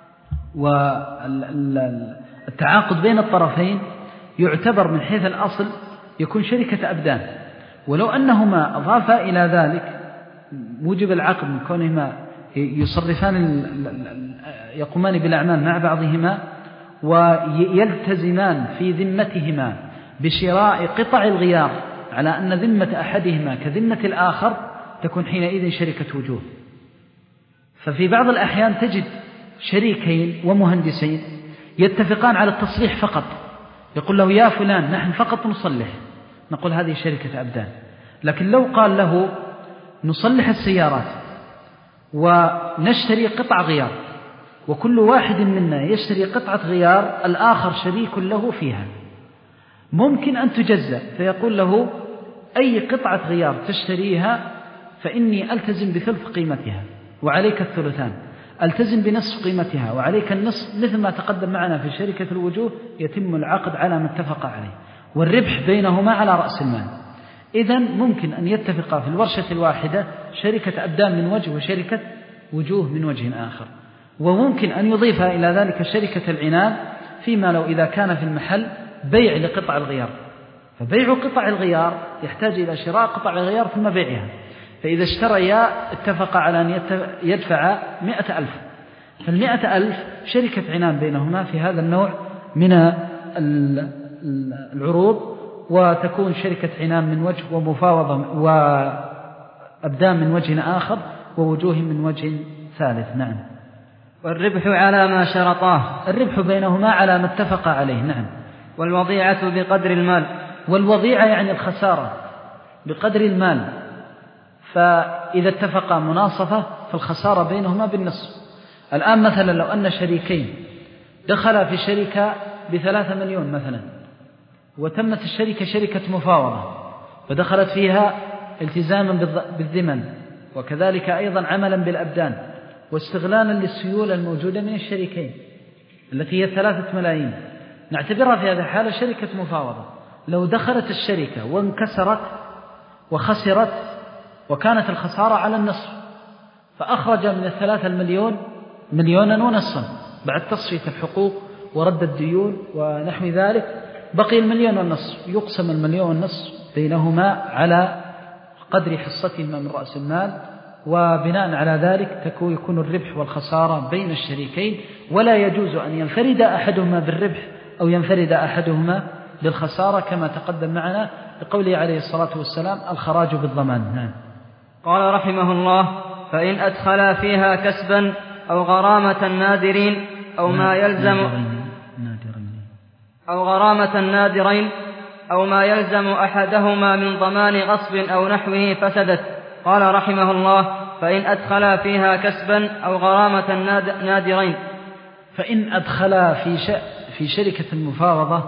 والتعاقد بين الطرفين يعتبر من حيث الأصل يكون شركة أبدان، ولو أنهما أضافا إلى ذلك موجب العقد من كونهما يصرفان يقومان بالأعمال مع بعضهما ويلتزمان في ذمتهما بشراء قطع الغيار على أن ذمة أحدهما كذمة الآخر، تكون حينئذ شركة وجوه. ففي بعض الأحيان تجد شريكين ومهندسين يتفقان على التصليح فقط، يقول له يا فلان نحن فقط نصلح، نقول هذه شركة أبدان. لكن لو قال له نصلح السيارات ونشتري قطع غيار وكل واحد منا يشتري قطعة غيار الآخر شريك له فيها، ممكن أن تجزأ، فيقول له أي قطعة غيار تشتريها فإني ألتزم بثلث قيمتها وعليك الثلثان، ألتزم بنصف قيمتها وعليك النصف، مثل ما تقدم معنا في شركة الوجوه، يتم العقد على ما اتفق عليه، والربح بينهما على رأس المال. إذن ممكن أن يتفقا في الورشة الواحدة شركة أبدان من وجه وشركة وجوه من وجه آخر، وممكن أن يضيفها إلى ذلك شركة العنان فيما لو إذا كان في المحل بيع لقطع الغيار، فبيع قطع الغيار يحتاج إلى شراء قطع الغيار ثم بيعها، فإذا اشتريا اتفق على أن يدفع مئة ألف، فالمئة ألف شركة عنان بينهما في هذا النوع من العروض، وتكون شركة عنان من وجه ومفاوضة وأبدان من وجه آخر ووجوه من وجه ثالث. نعم. والربح على ما شرطاه، الربح بينهما على ما اتفق عليه. نعم. والوضيعة بقدر المال، والوضيعة يعني الخسارة بقدر المال، فإذا اتفقا مناصفة فالخسارة بينهما بالنصف. الآن مثلا لو أن شريكين دخل في شركة بثلاثة مليون مثلا، وتمت الشركة شركة مفاوضة فدخلت فيها التزاما بالذمن وكذلك أيضا عملا بالأبدان واستغلالا للسيولة الموجودة من الشريكين التي هي ثلاثة ملايين، نعتبرها في هذه الحالة شركة مفاوضة. لو دخلت الشركة وانكسرت وخسرت وكانت الخسارة على النصف، فأخرج من الثلاثة المليون مليونا ونصفا بعد تصفية الحقوق ورد الديون ونحو ذلك، بقي المليون والنصف، يقسم المليون والنصف بينهما على قدر حصتهما من رأس المال، وبناء على ذلك تكون يكون الربح والخسارة بين الشريكين، ولا يجوز أن ينفرد أحدهما بالربح أو ينفرد أحدهما بالخسارة كما تقدم معنا لقوله عليه الصلاة والسلام الخراج بالضمان. نعم. قال رحمه الله: فإن أدخلا فيها كسبا أو غرامة نادرين أو ما يلزم أو غرامة نادرين أو ما يلزم أحدهما من ضمان غصب أو نحوه فسدت. قال رحمه الله: فإن أدخلا فيها كسبا أو غرامة نادرين. فإن أدخلا في ش... في شركة المفاوضة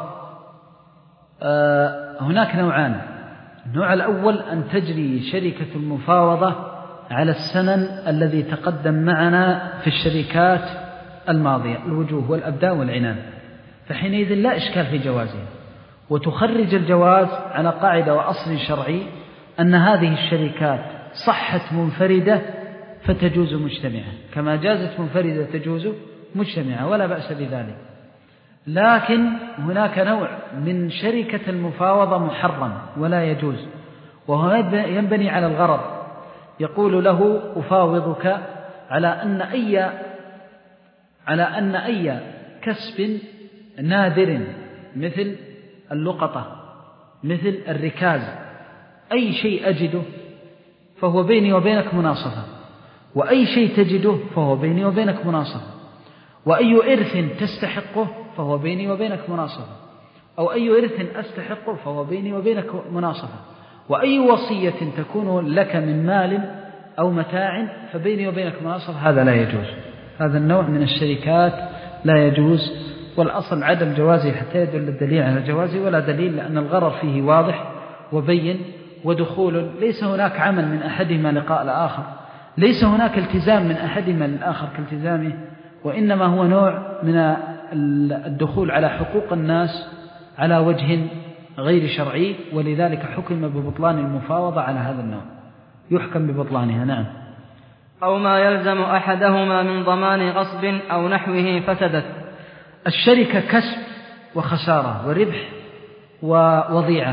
آه هناك نوعان. النوع الأول أن تجري شركة المفاوضة على السنن الذي تقدم معنا في الشركات الماضية، الوجوه والأبدان والعنان، فحينئذ لا إشكال في جوازها، وتخرج الجواز على قاعدة وأصل شرعي أن هذه الشركات صحت منفردة فتجوز مجتمعة، كما جازت منفردة تجوز مجتمعة، ولا بأس بذلك. لكن هناك نوع من شركة المفاوضة محرم ولا يجوز، وهو ينبني على الغرض، يقول له أفاوضك على أن أي على أن أي كسب نادر مثل اللقطة مثل الركاز، أي شيء أجده فهو بيني وبينك مناصفة، وأي شيء تجده فهو بيني وبينك مناصفة، وأي إرث تستحقه فهو بيني وبينك مناصفة، أو أي إرث أستحقه فهو بيني وبينك مناصفة، وأي وصية تكون لك من مال أو متاع فبيني وبينك مناصفة. هذا لا يجوز، هذا النوع من الشركات لا يجوز، والأصل عدم جوازه حتى يدل الدليل على جوازه، ولا دليل لأن الغرر فيه واضح وبين ودخول، ليس هناك عمل من أحدهما لقاء الآخر، ليس هناك التزام من أحدهما للآخر كالتزامه، وإنما هو نوع من الدخول على حقوق الناس على وجه غير شرعي، ولذلك حكم ببطلان المفاوضة على هذا النوع، يحكم ببطلانها. نعم. أو ما يلزم أحدهما من ضمان غصب أو نحوه فسدت. الشركة كسب وخسارة وربح ووضيعة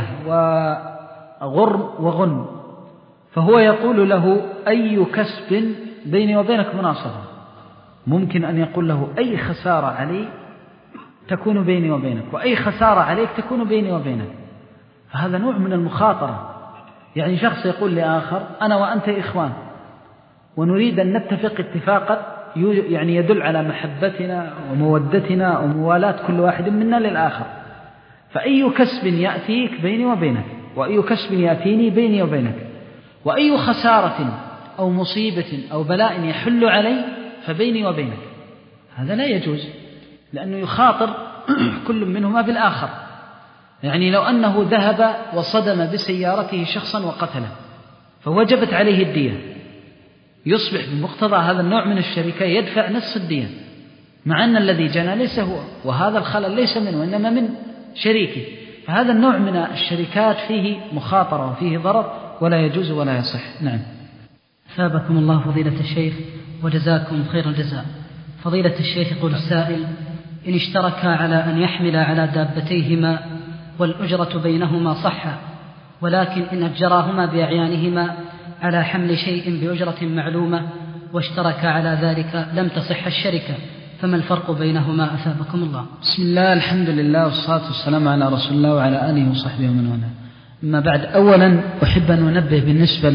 وغرم وغنم، فهو يقول له أي كسب بيني وبينك مناصفة، ممكن أن يقول له أي خسارة علي تكون بيني وبينك، وأي خسارة عليك تكون بيني وبينك، فهذا نوع من المخاطرة. يعني شخص يقول لآخر أنا وأنت إخوان ونريد أن نتفق اتفاقا يعني يدل على محبتنا ومودتنا وموالاة كل واحد منا للآخر، فأي كسب يأتيك بيني وبينك، وأي كسب يأتيني بيني وبينك، وأي خسارة أو مصيبة أو بلاء يحل علي فبيني وبينك. هذا لا يجوز، لأنه يخاطر كل منهما بالآخر، يعني لو أنه ذهب وصدم بسيارته شخصا وقتله فوجبت عليه الدية، يصبح بمقتضى هذا النوع من الشركة يدفع نصف الدية، مع أن الذي جنى ليس هو، وهذا الخلل ليس منه وإنما من شريكه. فهذا النوع من الشركات فيه مخاطرة وفيه ضرر ولا يجوز ولا يصح. نعم. ثابكم الله فضيلة الشيخ وجزاكم خير الجزاء. فضيلة الشيخ يقول السائل: إن اشتركا على أن يحملا على دابتيهما والأجرة بينهما صحا، ولكن إن أجراهما بأعيانهما على حمل شيء بأجرة معلومة واشتركا على ذلك لم تصح الشركة، فما الفرق بينهما أثابكم الله؟ بسم الله، الحمد لله والصلاة والسلام على رسول الله وعلى آله وصحبه ومن والاه. أما بعد، أولا أحب أن أنبه بالنسبة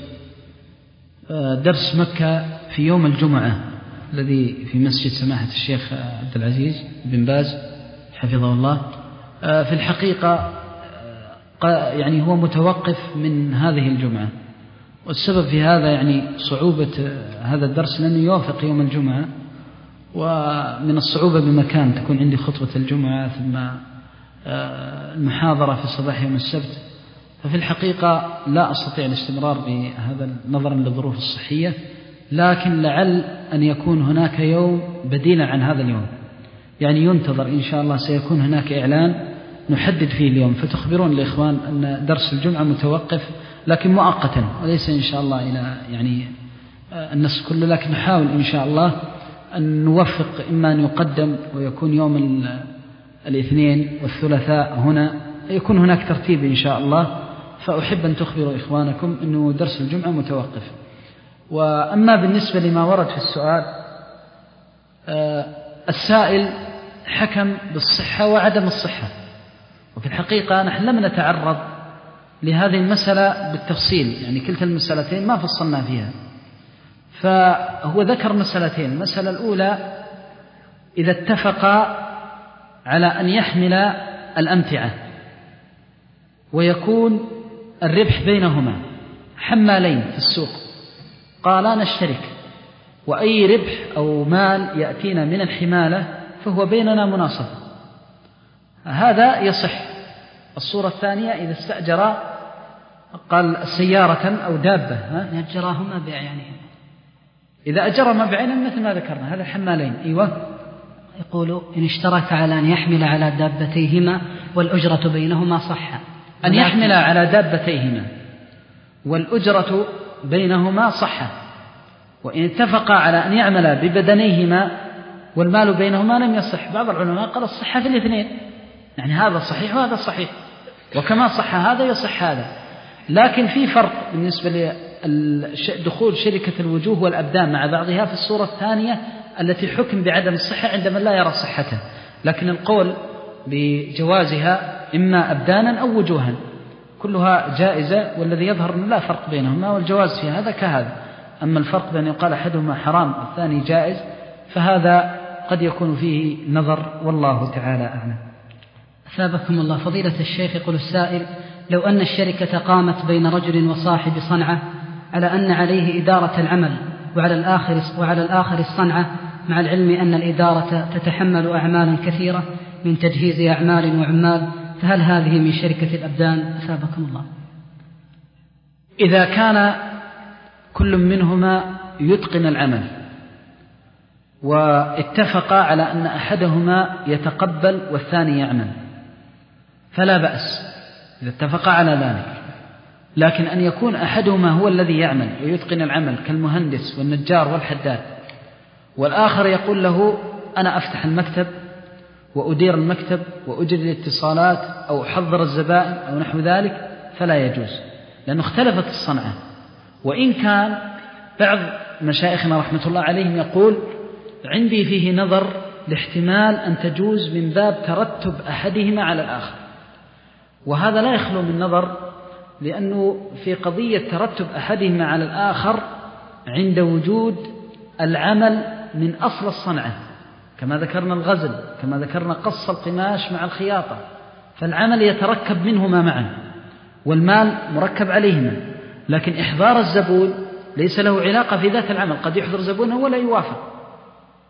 لدرس مكة في يوم الجمعة الذي في مسجد سماحة الشيخ عبد العزيز بن باز حفظه الله. في الحقيقة يعني هو متوقف من هذه الجمعة، والسبب في هذا يعني صعوبة هذا الدرس لأنه يوافق يوم الجمعة، ومن الصعوبة بمكان تكون عندي خطبة الجمعة ثم المحاضرة في صباح يوم السبت، ففي الحقيقة لا أستطيع الاستمرار بهذا نظرا للظروف الصحية، لكن لعل أن يكون هناك يوم بديلا عن هذا اليوم، يعني ينتظر إن شاء الله سيكون هناك إعلان نحدد فيه اليوم، فتخبرون الإخوان أن درس الجمعة متوقف لكن مؤقتا، وليس إن شاء الله إلى يعني النص كله، لكن نحاول إن شاء الله أن نوفق إما أن يقدم ويكون يوم الاثنين والثلاثاء هنا، يكون هناك ترتيب إن شاء الله. فأحب أن تخبروا إخوانكم أنه درس الجمعة متوقف. وأما بالنسبة لما ورد في السؤال، السائل حكم بالصحة وعدم الصحة، وفي الحقيقة نحن لم نتعرض لهذه المسألة بالتفصيل، يعني كلتا المسألتين ما فصلنا فيها. فهو ذكر مسألتين: المسألة الأولى إذا اتفقا على أن يحمل الأمتعة ويكون الربح بينهما حمالين في السوق، قالا نشترك، وأي ربح أو مال يأتينا من الحمالة فهو بيننا مناصفة، هذا يصح. الصورة الثانية إذا استأجر قال سيارة أو دابة، أجراهما بأعيانهما، إذا أجرهما بعينهم مثل ما ذكرنا، هذا الحمالين. أيوة. يقول إن اشترك على أن يحمل على دابتيهما والأجرة بينهما صح. أن يحمل على دابتيهما والأجرة بينهما صح، وإن اتفقا على أن يعمل ببدنيهما والمال بينهما لم يصح. بعض العلماء قال الصحة في الاثنين، يعني هذا صحيح وهذا صحيح، وكما صح هذا يصح هذا. لكن في فرق بالنسبة لدخول شركة الوجوه والأبدان مع بعضها في الصورة الثانية التي حكم بعدم الصحة عندما لا يرى صحتها، لكن القول بجوازها إما أبدانا أو وجوها كلها جائزة، والذي يظهر أنه لا فرق بينهما، والجواز في هذا كهذا. أما الفرق بأن يقال أحدهما حرام والثاني جائز فهذا قد يكون فيه نظر، والله تعالى أعلم. أثابكم الله فضيلة الشيخ. يقول السائل: لو أن الشركة قامت بين رجل وصاحب صنعة على أن عليه إدارة العمل وعلى الآخر, وعلى الآخر الصنعة، مع العلم أن الإدارة تتحمل أعمالا كثيرة من تجهيز أعمال وعمال، فهل هذه من شركة الأبدان؟ أثابكم الله. إذا كان كل منهما يتقن العمل واتفقا على أن أحدهما يتقبل والثاني يعمل فلا بأس إذا اتفقا على ذلك، لكن أن يكون أحدهما هو الذي يعمل ويتقن العمل كالمهندس والنجار والحداد، والآخر يقول له أنا أفتح المكتب وأدير المكتب وأجري الاتصالات أو أحضر الزبائن أو نحو ذلك، فلا يجوز، لأنه اختلفت الصنعة. وإن كان بعض مشايخنا رحمة الله عليهم يقول عندي فيه نظر لاحتمال أن تجوز من باب ترتب أحدهما على الآخر، وهذا لا يخلو من نظر، لأنه في قضية ترتب أحدهما على الآخر عند وجود العمل من أصل الصنعة، كما ذكرنا الغزل، كما ذكرنا قص القماش مع الخياطة، فالعمل يتركب منهما معا والمال مركب عليهما، لكن إحضار الزبون ليس له علاقة في ذات العمل، قد يحضر زبونه ولا يوافق،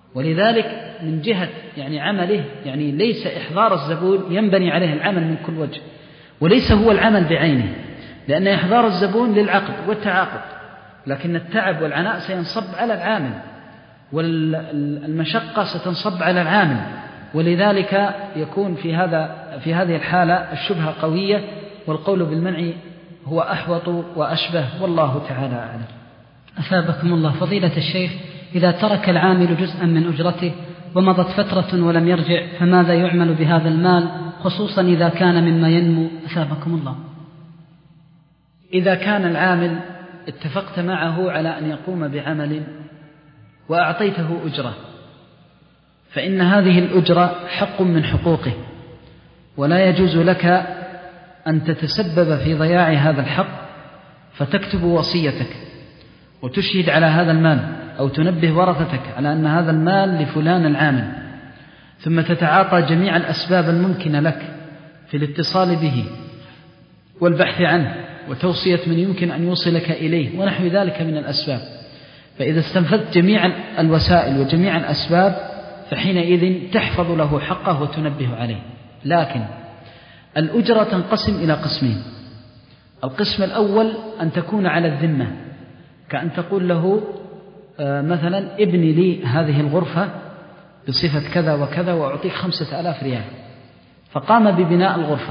ولذلك من جهة يعني عمله يعني ليس إحضار الزبون ينبني عليه العمل من كل وجه، وليس هو العمل بعينه، لأن إحضار الزبون للعقد والتعاقد، لكن التعب والعناء سينصب على العامل، والمشقة ستنصب على العامل، ولذلك يكون في هذا في هذه الحالة الشبهة قوية، والقول بالمنع هو أحوط وأشبه، والله تعالى أعلم. أثابكم الله فضيلة الشيخ، إذا ترك العامل جزءا من أجرته ومضت فترة ولم يرجع فماذا يعمل بهذا المال، خصوصا إذا كان مما ينمو؟ أثابكم الله. إذا كان العامل اتفقت معه على أن يقوم بعمل وأعطيته أجرة، فإن هذه الأجرة حق من حقوقه، ولا يجوز لك أن تتسبب في ضياع هذا الحق فتكتب وصيتك وتشهد على هذا المال، أو تنبه ورثتك على أن هذا المال لفلان العامل، ثم تتعاطى جميع الأسباب الممكنة لك في الاتصال به والبحث عنه وتوصية من يمكن أن يوصلك إليه ونحو ذلك من الأسباب. فإذا استنفذت جميع الوسائل وجميع الأسباب فحينئذ تحفظ له حقه وتنبه عليه. لكن الأجرة تنقسم إلى قسمين. القسم الأول أن تكون على الذمة، كأن تقول له مثلا ابني لي هذه الغرفة بصفة كذا وكذا وأعطيك خمسة آلاف ريال، فقام ببناء الغرفة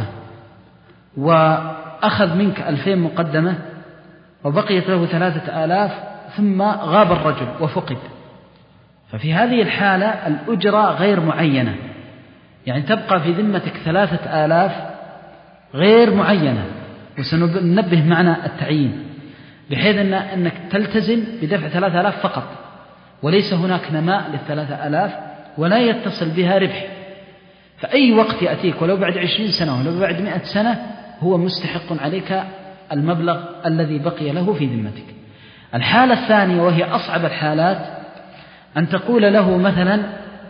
وأخذ منك ألفين مقدمة وبقيت له ثلاثة آلاف، ثم غاب الرجل وفقد، ففي هذه الحالة الأجرة غير معينة، يعني تبقى في ذمتك ثلاثة آلاف غير معينة، وسننبه معنى التعيين بحيث أن أنك تلتزم بدفع ثلاثة آلاف فقط، وليس هناك نماء للثلاثة آلاف ولا يتصل بها ربح. فأي وقت يأتيك ولو بعد عشرين سنة ولو بعد مئة سنة هو مستحق عليك المبلغ الذي بقي له في ذمتك. الحالة الثانية وهي أصعب الحالات أن تقول له مثلا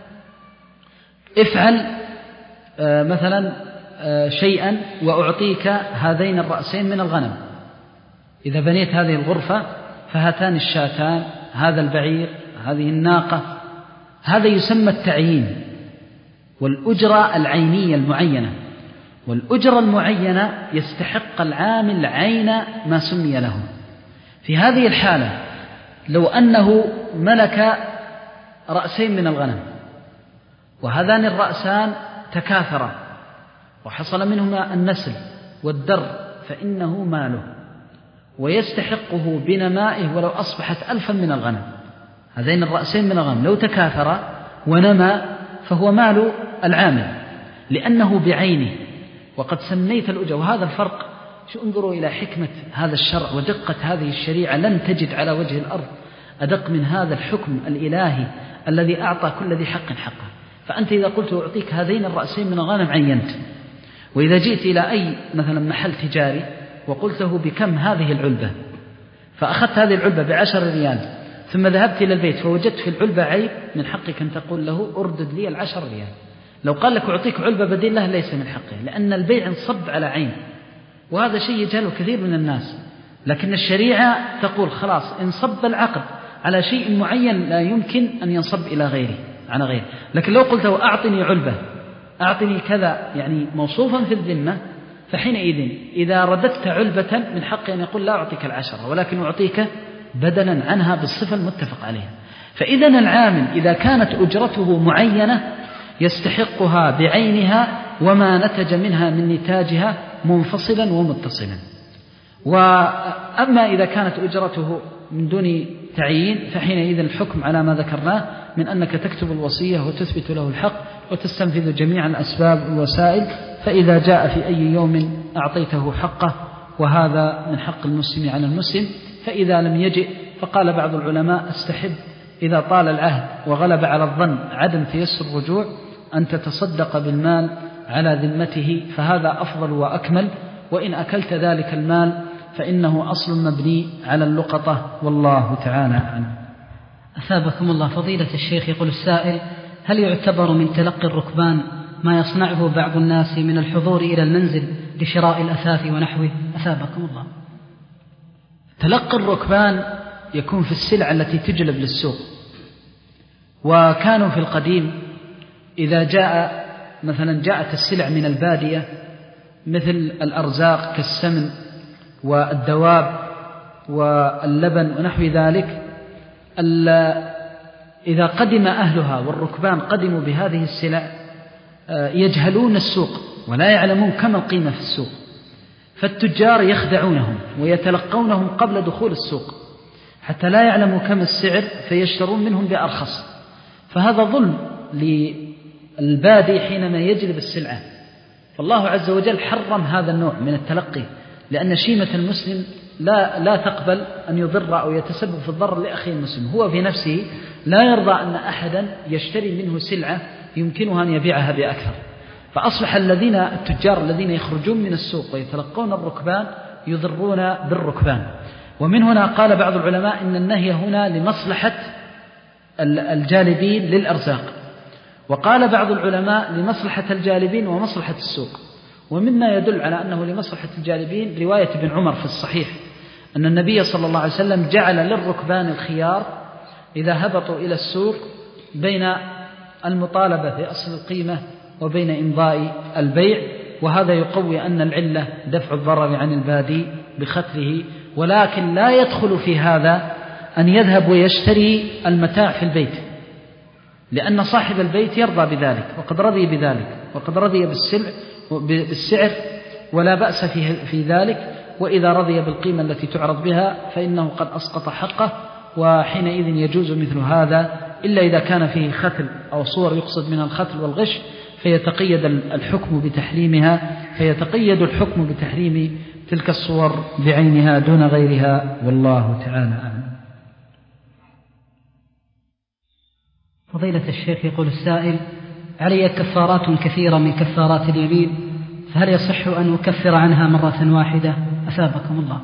افعل مثلا شيئا وأعطيك هذين الرأسين من الغنم، إذا بنيت هذه الغرفة فهاتان الشاتان، هذا البعير، هذه الناقة. هذا يسمى التعيين والأجرة العينية المعينة. والأجرة المعينة يستحق العامل عين ما سمي له. في هذه الحالة لو أنه ملك رأسين من الغنم وهذان الرأسان تكاثرا وحصل منهما النسل والدر فإنه ماله ويستحقه بنمائه ولو أصبحت ألفا من الغنم. هذين الرأسين من الغنم لو تكاثرا ونما فهو مال العامل لأنه بعينه، وقد سميت الأجرة. وهذا الفرق، شو انظروا إلى حكمة هذا الشرع ودقة هذه الشريعة، لن تجد على وجه الأرض أدق من هذا الحكم الإلهي الذي أعطى كل ذي حق حقه. فأنت إذا قلت أعطيك هذين الرأسين من الغنم عينت، وإذا جئت إلى أي مثلا محل تجاري وقلت له بكم هذه العلبة، فأخذت هذه العلبة بعشر ريال ثم ذهبت إلى البيت فوجدت في العلبة عيب، من حقك أن تقول له أردد لي العشر ريال. لو قال لك أعطيك علبة بديل له ليس من حقه، لأن البيع انصب على عين، وهذا شيء يجهله كثير من الناس. لكن الشريعة تقول خلاص انصب العقد على شيء معين لا يمكن أن ينصب إلى غيره على غيره. لكن لو قلت له أعطني علبة، أعطني كذا، يعني موصوفا في الذمة، فحينئذ إذا رددت علبة من حقه أن يقول لا أعطيك العشرة ولكن أعطيك بدلا عنها بالصفة المتفق عليها. فإذا العامل إذا كانت أجرته معينة يستحقها بعينها وما نتج منها من نتاجها منفصلا ومتصلا. وأما إذا كانت أجرته من دون تعيين فحينئذ الحكم على ما ذكرناه من أنك تكتب الوصية وتثبت له الحق وتستنفذ جميع الأسباب والوسائل، فإذا جاء في أي يوم أعطيته حقه، وهذا من حق المسلم على المسلم. فإذا لم يجئ فقال بعض العلماء استحب إذا طال العهد وغلب على الظن عدم تيسر الرجوع أن تتصدق بالمال على ذمته، فهذا أفضل وأكمل. وإن أكلت ذلك المال فإنه أصل مبني على اللقطة، والله تعالى أعلم. أثابكم الله فضيلة الشيخ، يقول السائل: هل يعتبر من تلقي الركبان ما يصنعه بعض الناس من الحضور إلى المنزل لشراء الأثاث ونحوه؟ أثابكم الله. تلقي الركبان يكون في السلع التي تجلب للسوق، وكانوا في القديم إذا جاء مثلا جاءت السلع من البادية مثل الأرزاق كالسمن والدواب واللبن ونحو ذلك، إذا قدم أهلها والركبان قدموا بهذه السلع يجهلون السوق ولا يعلمون كم القيمة في السوق، فالتجار يخدعونهم ويتلقونهم قبل دخول السوق حتى لا يعلموا كم السعر فيشترون منهم بأرخص، فهذا ظلم للبادي حينما يجلب السلعة. فالله عز وجل حرم هذا النوع من التلقي، لأن شيمة المسلم لا, لا تقبل أن يضر أو يتسبب في الضرر لأخيه المسلم، هو في نفسه لا يرضى أن أحدا يشتري منه سلعة يمكنها أن يبيعها بأكثر، فأصبح الذين التجار الذين يخرجون من السوق ويتلقون الركبان يضرون بالركبان. ومن هنا قال بعض العلماء إن النهي هنا لمصلحة الجالبين للأرزاق، وقال بعض العلماء لمصلحة الجالبين ومصلحة السوق. ومما يدل على أنه لمصلحة الجالبين رواية ابن عمر في الصحيح أن النبي صلى الله عليه وسلم جعل للركبان الخيار إذا هبطوا إلى السوق بين المطالبة في أصل القيمة وبين إمضاء البيع، وهذا يقوي أن العلة دفع الضرر عن البادي بختله. ولكن لا يدخل في هذا أن يذهب ويشتري المتاع في البيت، لأن صاحب البيت يرضى بذلك وقد رضي بذلك وقد رضي بالسعر ولا بأس في ذلك، وإذا رضي بالقيمة التي تعرض بها فإنه قد أسقط حقه، وحينئذ يجوز مثل هذا إلا إذا كان فيه ختل أو صور يقصد منها الختل والغش فيتقيد الحكم بتحريمها، فيتقيد الحكم بتحريم تلك الصور بعينها دون غيرها، والله تعالى أعلم. فضيلة الشيخ يقول السائل: علي كفارات كثيرة من كفارات اليمين، فهل يصح أن أكفر عنها مرة واحدة؟ أثابكم الله.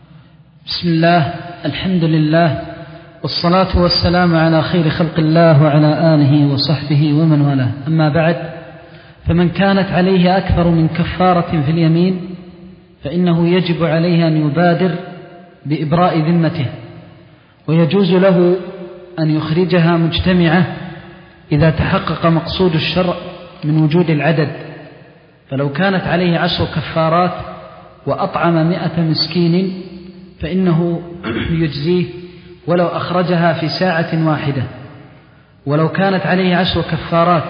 بسم الله، الحمد لله، والصلاة والسلام على خير خلق الله وعلى آله وصحبه ومن والاه، أما بعد، فمن كانت عليه أكثر من كفارة في اليمين فإنه يجب عليه أن يبادر بإبراء ذمته، ويجوز له أن يخرجها مجتمعة إذا تحقق مقصود الشرع من وجود العدد. فلو كانت عليه عشر كفارات وأطعم مئة مسكين فإنه يجزيه ولو أخرجها في ساعة واحدة. ولو كانت عليه عشر كفارات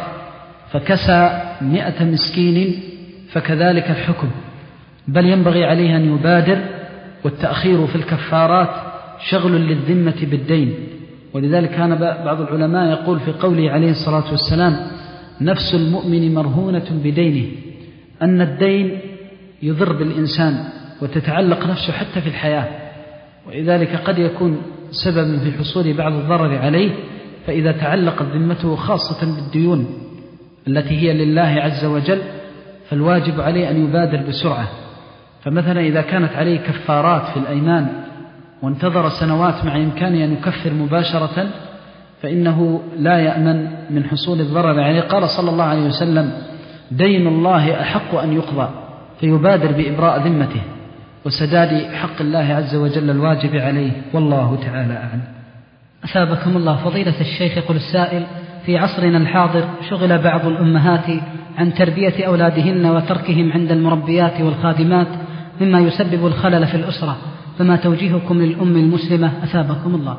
فكسى مئة مسكين فكذلك الحكم، بل ينبغي عليه أن يبادر، والتأخير في الكفارات شغل للذمة بالدين. ولذلك كان بعض العلماء يقول في قوله عليه الصلاة والسلام: نفس المؤمن مرهونة بدينه، أن الدين يضر بالإنسان وتتعلق نفسه حتى في الحياة، ولذلك قد يكون سببا في حصول بعض الضرر عليه، فإذا تعلقت ذمته خاصة بالديون التي هي لله عز وجل فالواجب عليه أن يبادر بسرعة. فمثلا إذا كانت عليه كفارات في الأيمان وانتظر سنوات مع إمكانه أن يكفر مباشرة فإنه لا يأمن من حصول الضرر عليه. قال صلى الله عليه وسلم: دين الله أحق أن يقضى، فيبادر بإبراء ذمته وسداد حق الله عز وجل الواجب عليه، والله تعالى أعلم. أثابكم الله. فضيلة الشيخ يقول السائل: في عصرنا الحاضر شغل بعض الأمهات عن تربية أولادهن وتركهم عند المربيات والخادمات مما يسبب الخلل في الأسرة، فما توجيهكم للأم المسلمة؟ أثابكم الله.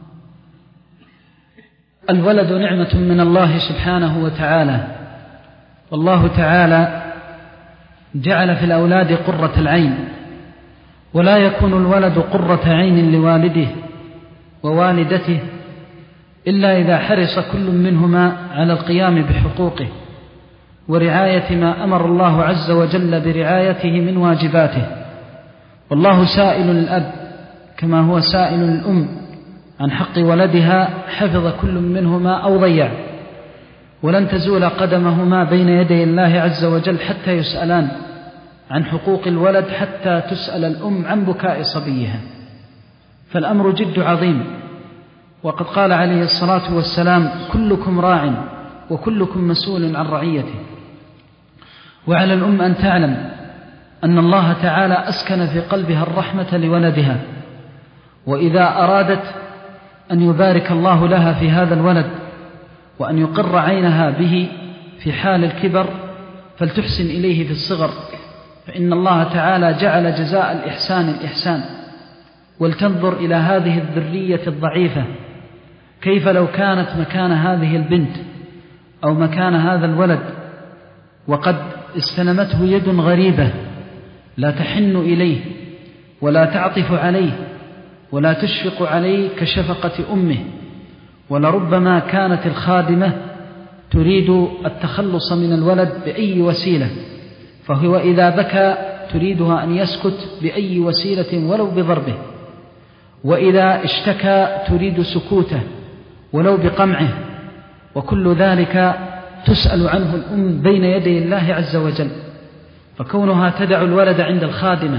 الولد نعمة من الله سبحانه وتعالى، والله تعالى جعل في الأولاد قرة العين، ولا يكون الولد قرة عين لوالده ووالدته إلا إذا حرص كل منهما على القيام بحقوقه ورعاية ما أمر الله عز وجل برعايته من واجباته. والله سائل الأب كما هو سائل الأم عن حق ولدها، حفظ كل منهما أو ضيع، ولن تزول قدمهما بين يدي الله عز وجل حتى يسألان عن حقوق الولد، حتى تسأل الأم عن بكاء صبيها. فالأمر جد عظيم، وقد قال عليه الصلاة والسلام: كلكم راع وكلكم مسؤول عن رعيته. وعلى الأم أن تعلم أن الله تعالى أسكن في قلبها الرحمة لولدها، وإذا أرادت أن يبارك الله لها في هذا الولد وأن يقر عينها به في حال الكبر فلتحسن إليه في الصغر، فإن الله تعالى جعل جزاء الإحسان الإحسان. ولتنظر إلى هذه الذرية الضعيفة، كيف لو كانت مكان هذه البنت أو مكان هذا الولد وقد استلمته يد غريبة لا تحن إليه ولا تعطف عليه ولا تشفق عليه كشفقة أمه، ولربما كانت الخادمة تريد التخلص من الولد بأي وسيلة، فهو إذا بكى تريدها أن يسكت بأي وسيلة ولو بضربه، وإذا اشتكى تريد سكوته ولو بقمعه، وكل ذلك تسأل عنه الأم بين يدي الله عز وجل. فكونها تدع الولد عند الخادمة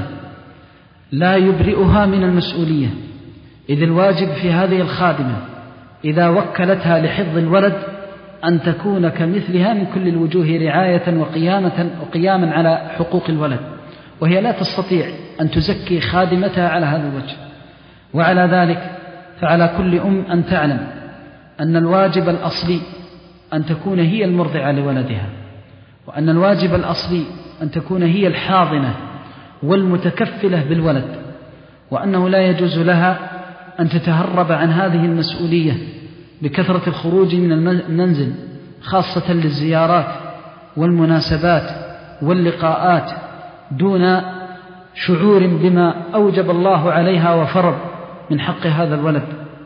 لا يبرئها من المسؤولية، إذ الواجب في هذه الخادمة إذا وكلتها لحفظ الولد أن تكون كمثلها من كل الوجوه رعاية وقيامة وقياما على حقوق الولد، وهي لا تستطيع أن تزكي خادمتها على هذا الوجه. وعلى ذلك فعلى كل أم أن تعلم أن الواجب الأصلي أن تكون هي المرضعة لولدها، وأن الواجب الأصلي أن تكون هي الحاضنة والمتكفلة بالولد، وأنه لا يجوز لها أن تتهرب عن هذه المسؤولية بكثرة الخروج من المنزل، خاصة للزيارات والمناسبات واللقاءات، دون شعور بما أوجب الله عليها وفرض من حق هذا الولد.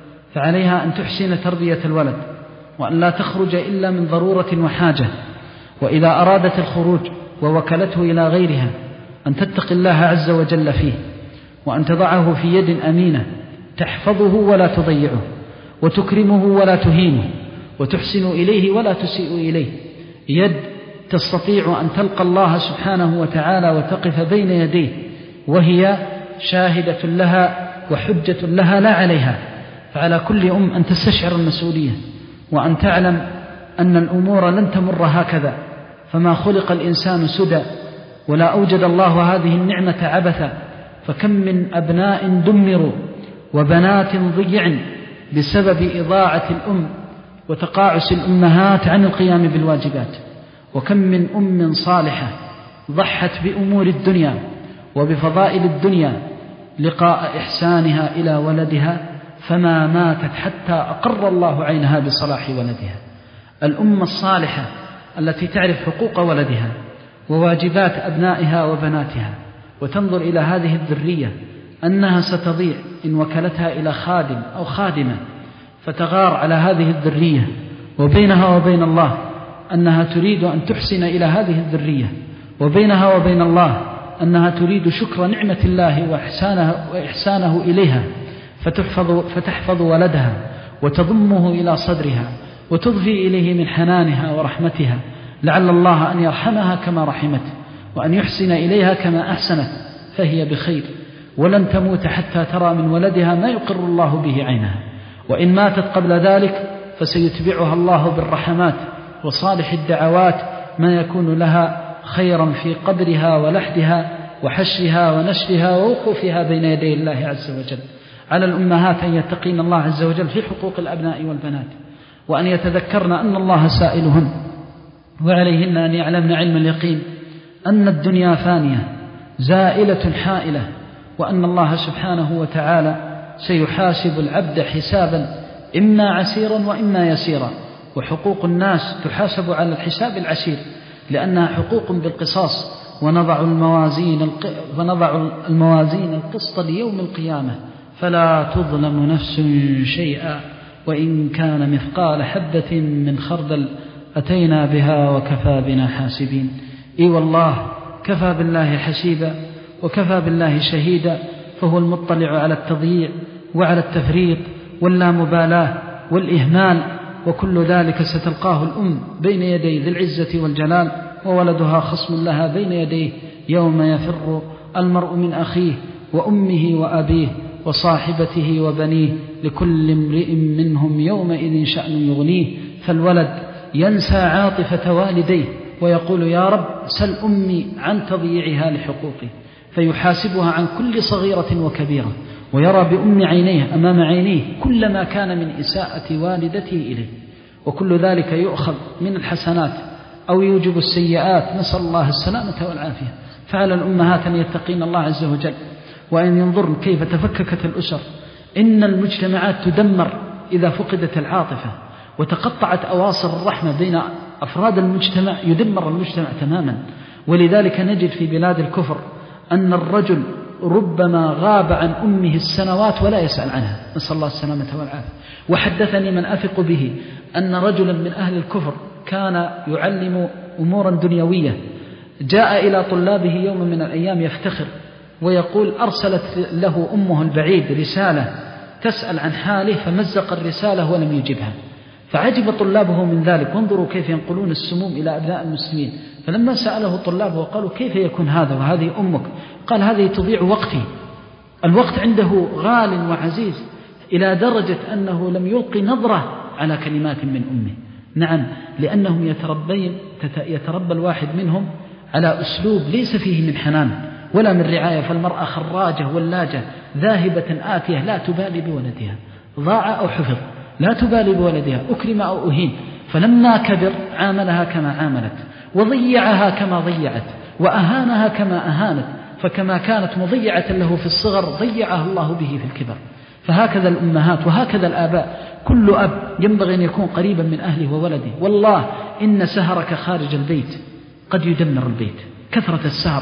فعليها أن تحسن تربية الولد، وأن لا تخرج إلا من ضرورة وحاجة، وإذا أرادت الخروج ووكلته إلى غيرها أن تتقي الله عز وجل فيه، وأن تضعه في يد أمينة تحفظه ولا تضيعه، وتكرمه ولا تهينه، وتحسن إليه ولا تسيء إليه، يد تستطيع أن تلقى الله سبحانه وتعالى وتقف بين يديه وهي شاهدة لها وحجة لها لا عليها. فعلى كل أم أن تستشعر المسؤولية، وأن تعلم أن الأمور لن تمر هكذا، فما خلق الإنسان سدى، ولا أوجد الله هذه النعمة عبثا. فكم من أبناء دمروا وبنات ضيع بسبب إضاعة الأم وتقاعس الأمهات عن القيام بالواجبات، وكم من أم صالحة ضحت بأمور الدنيا وبفضائل الدنيا لقاء إحسانها إلى ولدها، فما ماتت حتى أقر الله عينها بصلاح ولدها. الأم الصالحة التي تعرف حقوق ولدها وواجبات أبنائها وبناتها، وتنظر إلى هذه الذرية أنها ستضيع إن وكلتها إلى خادم أو خادمة، فتغار على هذه الذرية، وبينها وبين الله أنها تريد أن تحسن إلى هذه الذرية، وبينها وبين الله أنها تريد شكر نعمة الله وإحسانه, وإحسانه إليها، فتحفظ, فتحفظ ولدها وتضمه إلى صدرها وتضفي إليه من حنانها ورحمتها، لعل الله أن يرحمها كما رحمت، وأن يحسن إليها كما أحسنت، فهي بخير، ولن تموت حتى ترى من ولدها ما يقر الله به عينها. وإن ماتت قبل ذلك فسيتبعها الله بالرحمات وصالح الدعوات ما يكون لها خيرا في قبرها ولحدها وحشرها ونشرها ووقوفها بين يدي الله عز وجل. على الأمهات أن يتقين الله عز وجل في حقوق الأبناء والبنات، وأن يتذكرن أن الله سائلهن، وعليهن أن يعلمن علم اليقين أن الدنيا فانية زائلة حائلة، وأن الله سبحانه وتعالى سيحاسب العبد حسابا إما عسيرا وإما يسيرا. وحقوق الناس تحاسب على الحساب العسير لأنها حقوق بالقصاص، ونضع الموازين الق... ونضع الموازين القسط ليوم القيامة فلا تظلم نفس شيئا وإن كان مثقال حبة من خردل أتينا بها وكفى بنا حاسبين. إي والله كفى بالله حسيبا وكفى بالله شهيدا، فهو المطلع على التضييع وعلى التفريط واللامبالاة والإهمال، وكل ذلك ستلقاه الأم بين يدي ذي العزة والجلال، وولدها خصم لها بين يديه يوم يفر المرء من أخيه وأمه وأبيه وصاحبته وبنيه لكل امرئ منهم يومئذ شأن يغنيه. فالولد ينسى عاطفة والديه ويقول يا رب سل أمي عن تضييعها لحقوقي، فيحاسبها عن كل صغيرة وكبيرة، ويرى بأم عينيه أمام عينيه كل ما كان من إساءة والدته إليه. وكل ذلك يؤخذ من الحسنات أو يوجب السيئات، نسأل الله السلامة والعافية. فعلى الأمهات أن يتقين الله عز وجل وأن ينظرن كيف تفككت الأسر. إن المجتمعات تدمر إذا فقدت العاطفة وتقطعت أواصر الرحمة بين أفراد المجتمع، يدمر المجتمع تماما. ولذلك نجد في بلاد الكفر أن الرجل ربما غاب عن أمه السنوات ولا يسأل عنها، نسأل الله السلامة والعافية. وحدثني من أثق به أن رجلا من أهل الكفر كان يعلم أمورا دنيوية، جاء إلى طلابه يوم من الأيام يفتخر ويقول أرسلت له أمه البعيد رسالة تسأل عن حاله، فمزق الرسالة ولم يجبها، فعجب طلابه من ذلك. وانظروا كيف ينقلون السموم إلى أبناء المسلمين. فلما سأله طلابه قالوا كيف يكون هذا وهذه أمك؟ قال هذه تضيع وقتي، الوقت عنده غال وعزيز، إلى درجة أنه لم يلقي نظرة على كلمات من أمه. نعم، لأنهم يتربين يتربى الواحد منهم على أسلوب ليس فيه من حنان ولا من رعاية. فالمرأة خراجة ولاجة ذاهبة آتية لا تبالي بولدها، ضاع أو حفظ لا تبالي بولدها، أكرم أو أهين. فلما كبر عاملها كما عاملت، وضيعها كما ضيعت، وأهانها كما أهانت. فكما كانت مضيعة له في الصغر ضيعها الله به في الكبر. فهكذا الأمهات وهكذا الآباء. كل أب ينبغي أن يكون قريبا من أهله وولده. والله إن سهرك خارج البيت قد يدمر البيت. كثرة السهر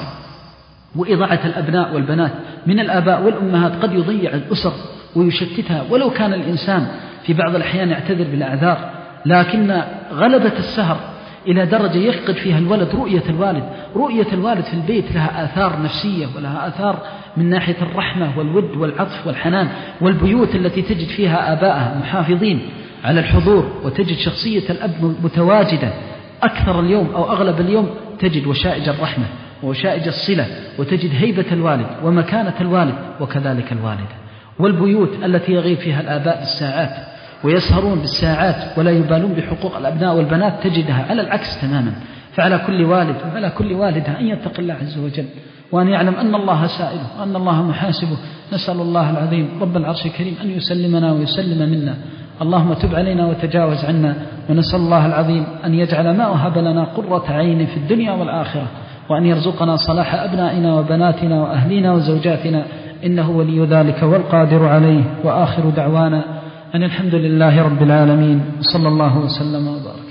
وإضاعة الأبناء والبنات من الآباء والأمهات قد يضيع الأسر ويشتتها، ولو كان الإنسان في بعض الأحيان يعتذر بالأعذار، لكن غلبة السهر إلى درجة يفقد فيها الولد رؤية الوالد. رؤية الوالد في البيت لها آثار نفسية ولها آثار من ناحية الرحمة والود والعطف والحنان. والبيوت التي تجد فيها آباءها محافظين على الحضور وتجد شخصية الأب متواجدة أكثر اليوم أو أغلب اليوم، تجد وشائج الرحمة وشائج الصلة، وتجد هيبة الوالد ومكانة الوالد وكذلك الوالدة. والبيوت التي يغيب فيها الآباء بالساعات ويسهرون بالساعات ولا يبالون بحقوق الأبناء والبنات تجدها على العكس تماما. فعلى كل والد وعلى كل والدة أن يتقي الله عز وجل، وأن يعلم أن الله سائله وأن الله محاسبه. نسأل الله العظيم رب العرش الكريم أن يسلمنا ويسلم منا. اللهم تب علينا وتجاوز عنا. ونسأل الله العظيم أن يجعل ما وهب لنا قرة عين في الدنيا والآخرة، وأن يرزقنا صلاح أبنائنا وبناتنا وأهلنا وزوجاتنا، إنه ولي ذلك والقادر عليه. وآخر دعوانا أن الحمد لله رب العالمين، صلى الله وسلم وبارك.